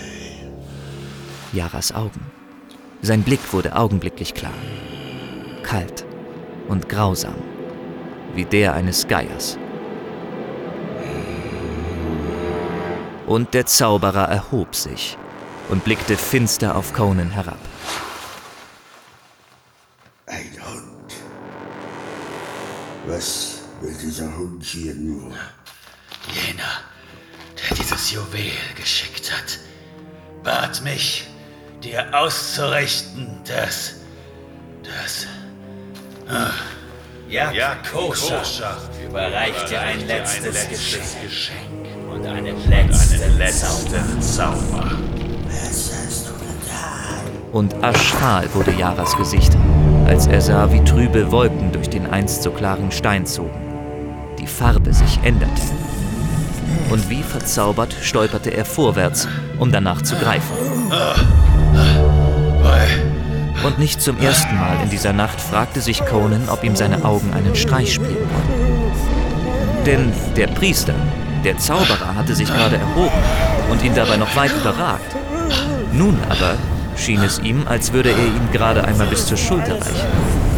Yaras Augen. Sein Blick wurde augenblicklich klar. Kalt und grausam, wie der eines Geiers. Und der Zauberer erhob sich und blickte finster auf Conan herab. Ein Hund. Was will dieser Hund hier nur? Jener, der dieses Juwel geschickt hat, bat mich, dir auszurichten, dass... dass... Ah, ja, ja Kosha überreicht dir ein letztes, letztes Geschenk, Geschenk und einen letzten, letzten Zauber. Was hast du getan? Und aschfahl wurde Yaras Gesicht, als er sah, wie trübe Wolken durch den einst so klaren Stein zogen. Die Farbe sich änderte. Und wie verzaubert stolperte er vorwärts, um danach zu greifen. Und nicht zum ersten Mal in dieser Nacht fragte sich Conan, ob ihm seine Augen einen Streich spielen wollten. Denn der Priester, der Zauberer, hatte sich gerade erhoben und ihn dabei noch weit überragt. Nun aber schien es ihm, als würde er ihm gerade einmal bis zur Schulter reichen.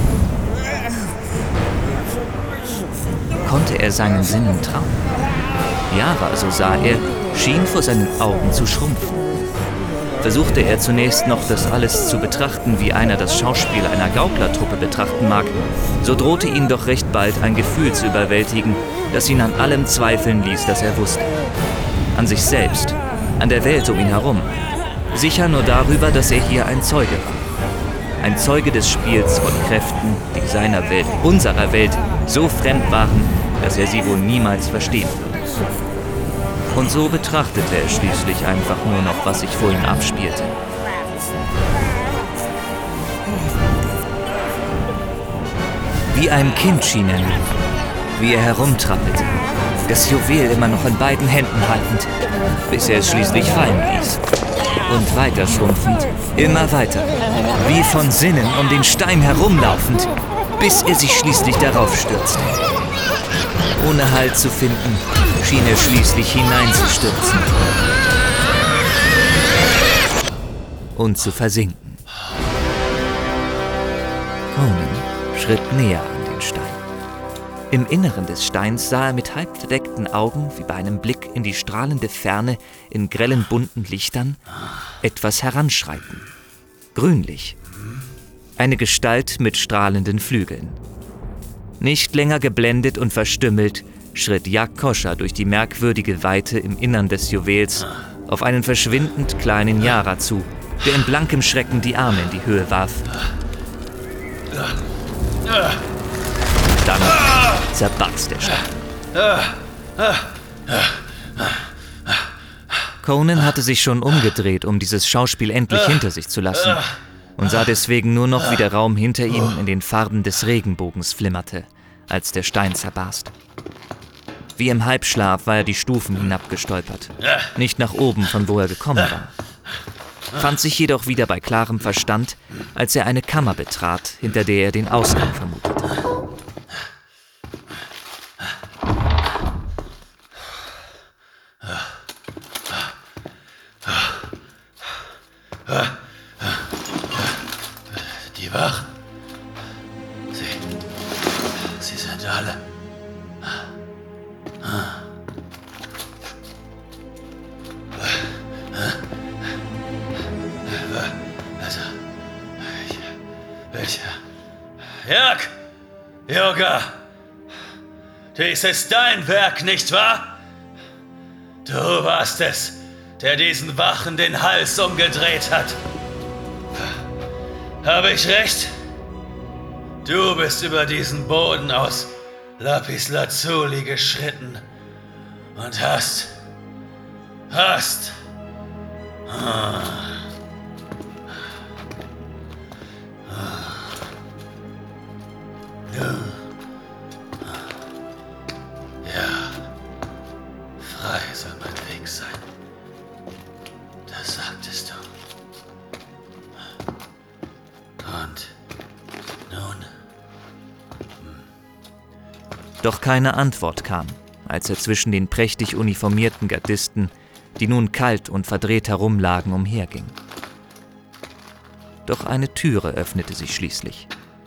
Konnte er seinen Sinnen trauen? Yara, so sah er, schien vor seinen Augen zu schrumpfen. Versuchte er zunächst noch, das alles zu betrachten, wie einer das Schauspiel einer Gauklertruppe betrachten mag, so drohte ihn doch recht bald ein Gefühl zu überwältigen, das ihn an allem zweifeln ließ, das er wusste. An sich selbst, an der Welt um ihn herum. Sicher nur darüber, dass er hier ein Zeuge war. Ein Zeuge des Spiels von Kräften, die seiner Welt, unserer Welt, so fremd waren, dass er sie wohl niemals verstehen würde. Und so betrachtete er schließlich einfach nur noch, was sich vor ihm abspielte. Wie ein Kind schien er nun, wie er herumtrappelte, das Juwel immer noch in beiden Händen haltend, bis er es schließlich fallen ließ. Und weiter schrumpfend, immer weiter, wie von Sinnen um den Stein herumlaufend, bis er sich schließlich darauf stürzte. Ohne Halt zu finden, schien er schließlich hineinzustürzen und zu versinken. Conan schritt näher an den Stein. Im Inneren des Steins sah er mit halb verdeckten Augen, wie bei einem Blick in die strahlende Ferne in grellen bunten Lichtern, etwas heranschreiten. Grünlich. Eine Gestalt mit strahlenden Flügeln. Nicht länger geblendet und verstümmelt, schritt Jak Kosha durch die merkwürdige Weite im Innern des Juwels auf einen verschwindend kleinen Yara zu, der in blankem Schrecken die Arme in die Höhe warf. Dann zerbarst der Stein. Conan hatte sich schon umgedreht, um dieses Schauspiel endlich hinter sich zu lassen, und sah deswegen nur noch, wie der Raum hinter ihm in den Farben des Regenbogens flimmerte, als der Stein zerbarst. Wie im Halbschlaf war er die Stufen hinabgestolpert, nicht nach oben, von wo er gekommen war. Fand sich jedoch wieder bei klarem Verstand, als er eine Kammer betrat, hinter der er den Ausgang vermutete. Die wach? Sie... Sie sind alle... Also... Welcher... Jak! Yoga! Dies ist dein Werk, nicht wahr? Du warst es, der diesen Wachen den Hals umgedreht hat. Habe ich recht? Du bist über diesen Boden aus Lapis Lazuli geschritten und hast, hast, ah, ah, ja, ja, frei soll mein Weg sein. Das sagtest du. Und nun? Doch keine Antwort kam, als er zwischen den prächtig uniformierten Gardisten, die nun kalt und verdreht herumlagen, umherging. Doch eine Türe öffnete sich schließlich.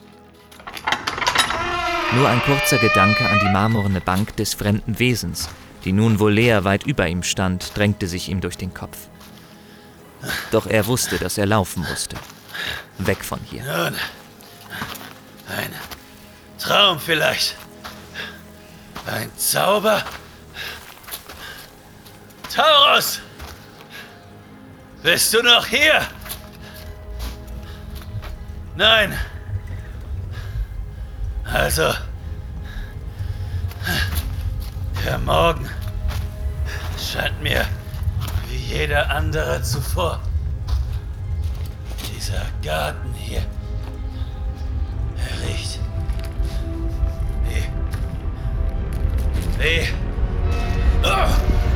Nur ein kurzer Gedanke an die marmorne Bank des fremden Wesens, die nun wohl leer weit über ihm stand, drängte sich ihm durch den Kopf. Doch er wusste, dass er laufen musste. Weg von hier. Nun, ein Traum vielleicht. Ein Zauber. Taurus! Bist du noch hier? Nein. Also, der Morgen scheint mir wie jeder andere zuvor. Dieser Garten hier, er riecht wie, wie, oh.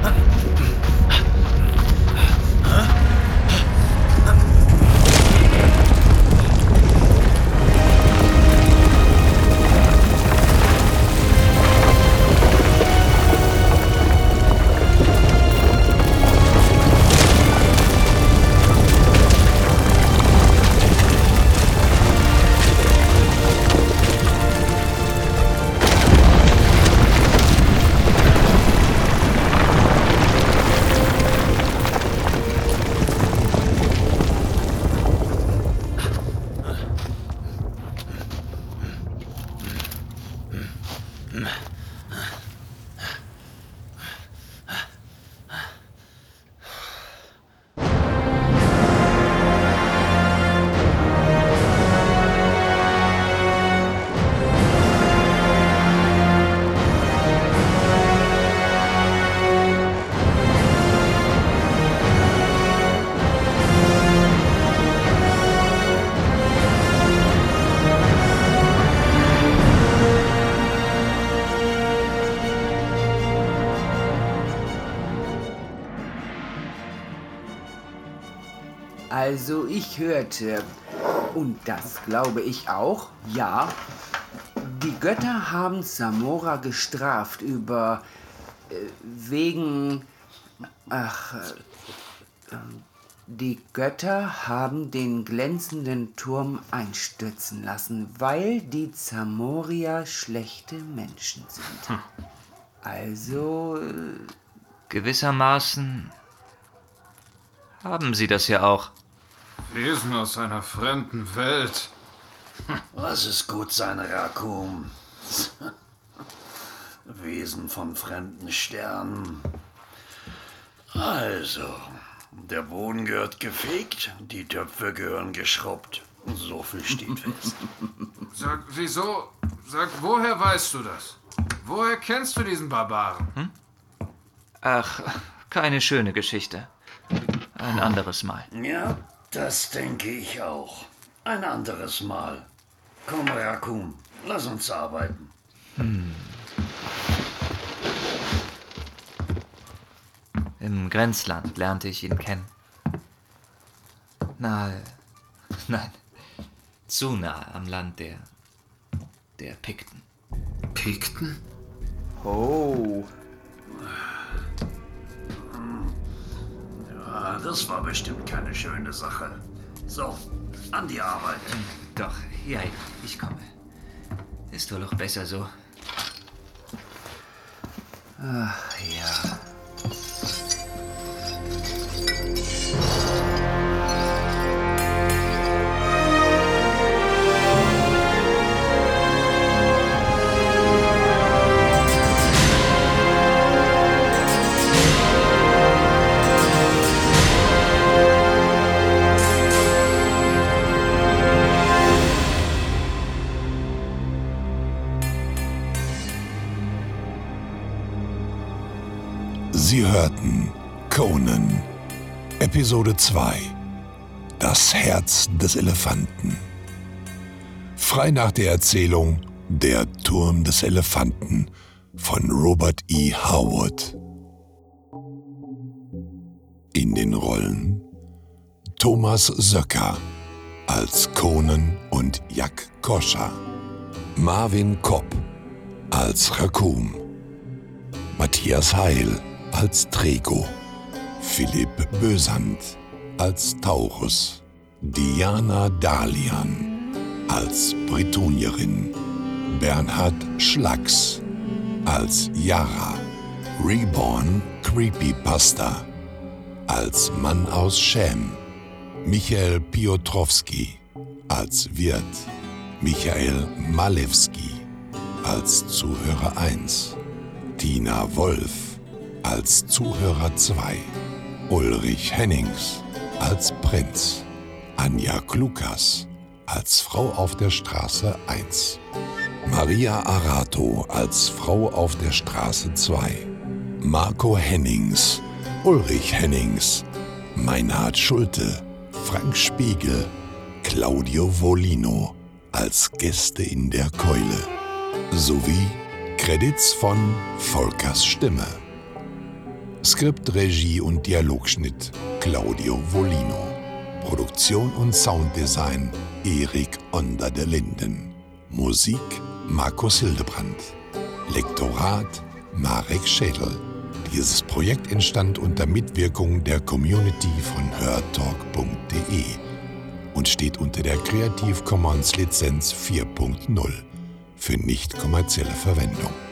Also ich hörte, und das glaube ich auch, ja, die Götter haben Zamora gestraft über, äh, wegen, ach, äh, die Götter haben den glänzenden Turm einstürzen lassen, weil die Zamorier schlechte Menschen sind. Hm. Also, äh, gewissermaßen haben sie das ja auch. Wesen aus einer fremden Welt. Lass es gut sein, Rakum. Wesen von fremden Sternen. Also, der Boden gehört gefegt, die Töpfe gehören geschrubbt. So viel steht fest. Sag, wieso? Sag, woher weißt du das? Woher kennst du diesen Barbaren? Hm? Ach, keine schöne Geschichte. Ein anderes Mal. Ja, das denke ich auch. Ein anderes Mal. Komm, Rakum, lass uns arbeiten. Hm. Im Grenzland lernte ich ihn kennen. Nahe, nein, zu nahe am Land der, der Pikten. Pikten? Oh. Ja, das war bestimmt keine schöne Sache. So, an die Arbeit. Doch, ja, ja, ich komme. Ist wohl auch besser so. Ach ja. Sie hörten Conan, Episode zwei, Das Herz des Elefanten. Frei nach der Erzählung Der Turm des Elefanten von Robert E. Howard. In den Rollen Thomas Söcker als Conan und Jak Koscha, Marvin Kopp als Raccoon, Matthias Heil als Trego, Philipp Bösand als Taurus, Diana Dalian als Bretonierin, Bernhard Schlacks als Yara, Reborn Creepypasta als Mann aus Schem, Michael Piotrowski als Wirt, Michael Malewski als Zuhörer eins, Tina Wolf als Zuhörer zwei, Ulrich Hennings als Prinz, Anja Klukas als Frau auf der Straße eins, Maria Arato als Frau auf der Straße zwei, Marco Hennings, Ulrich Hennings, Meinhard Schulte, Frank Spiegel, Claudio Volino als Gäste in der Keule sowie Credits von Volkers Stimme. Skript, Regie und Dialogschnitt Claudio Volino. Produktion und Sounddesign Erik Onder de Linden. Musik Markus Hildebrand. Lektorat Marek Schädel. Dieses Projekt entstand unter Mitwirkung der Community von hörtalk punkt de und steht unter der Creative Commons Lizenz vier Punkt null für nicht kommerzielle Verwendung.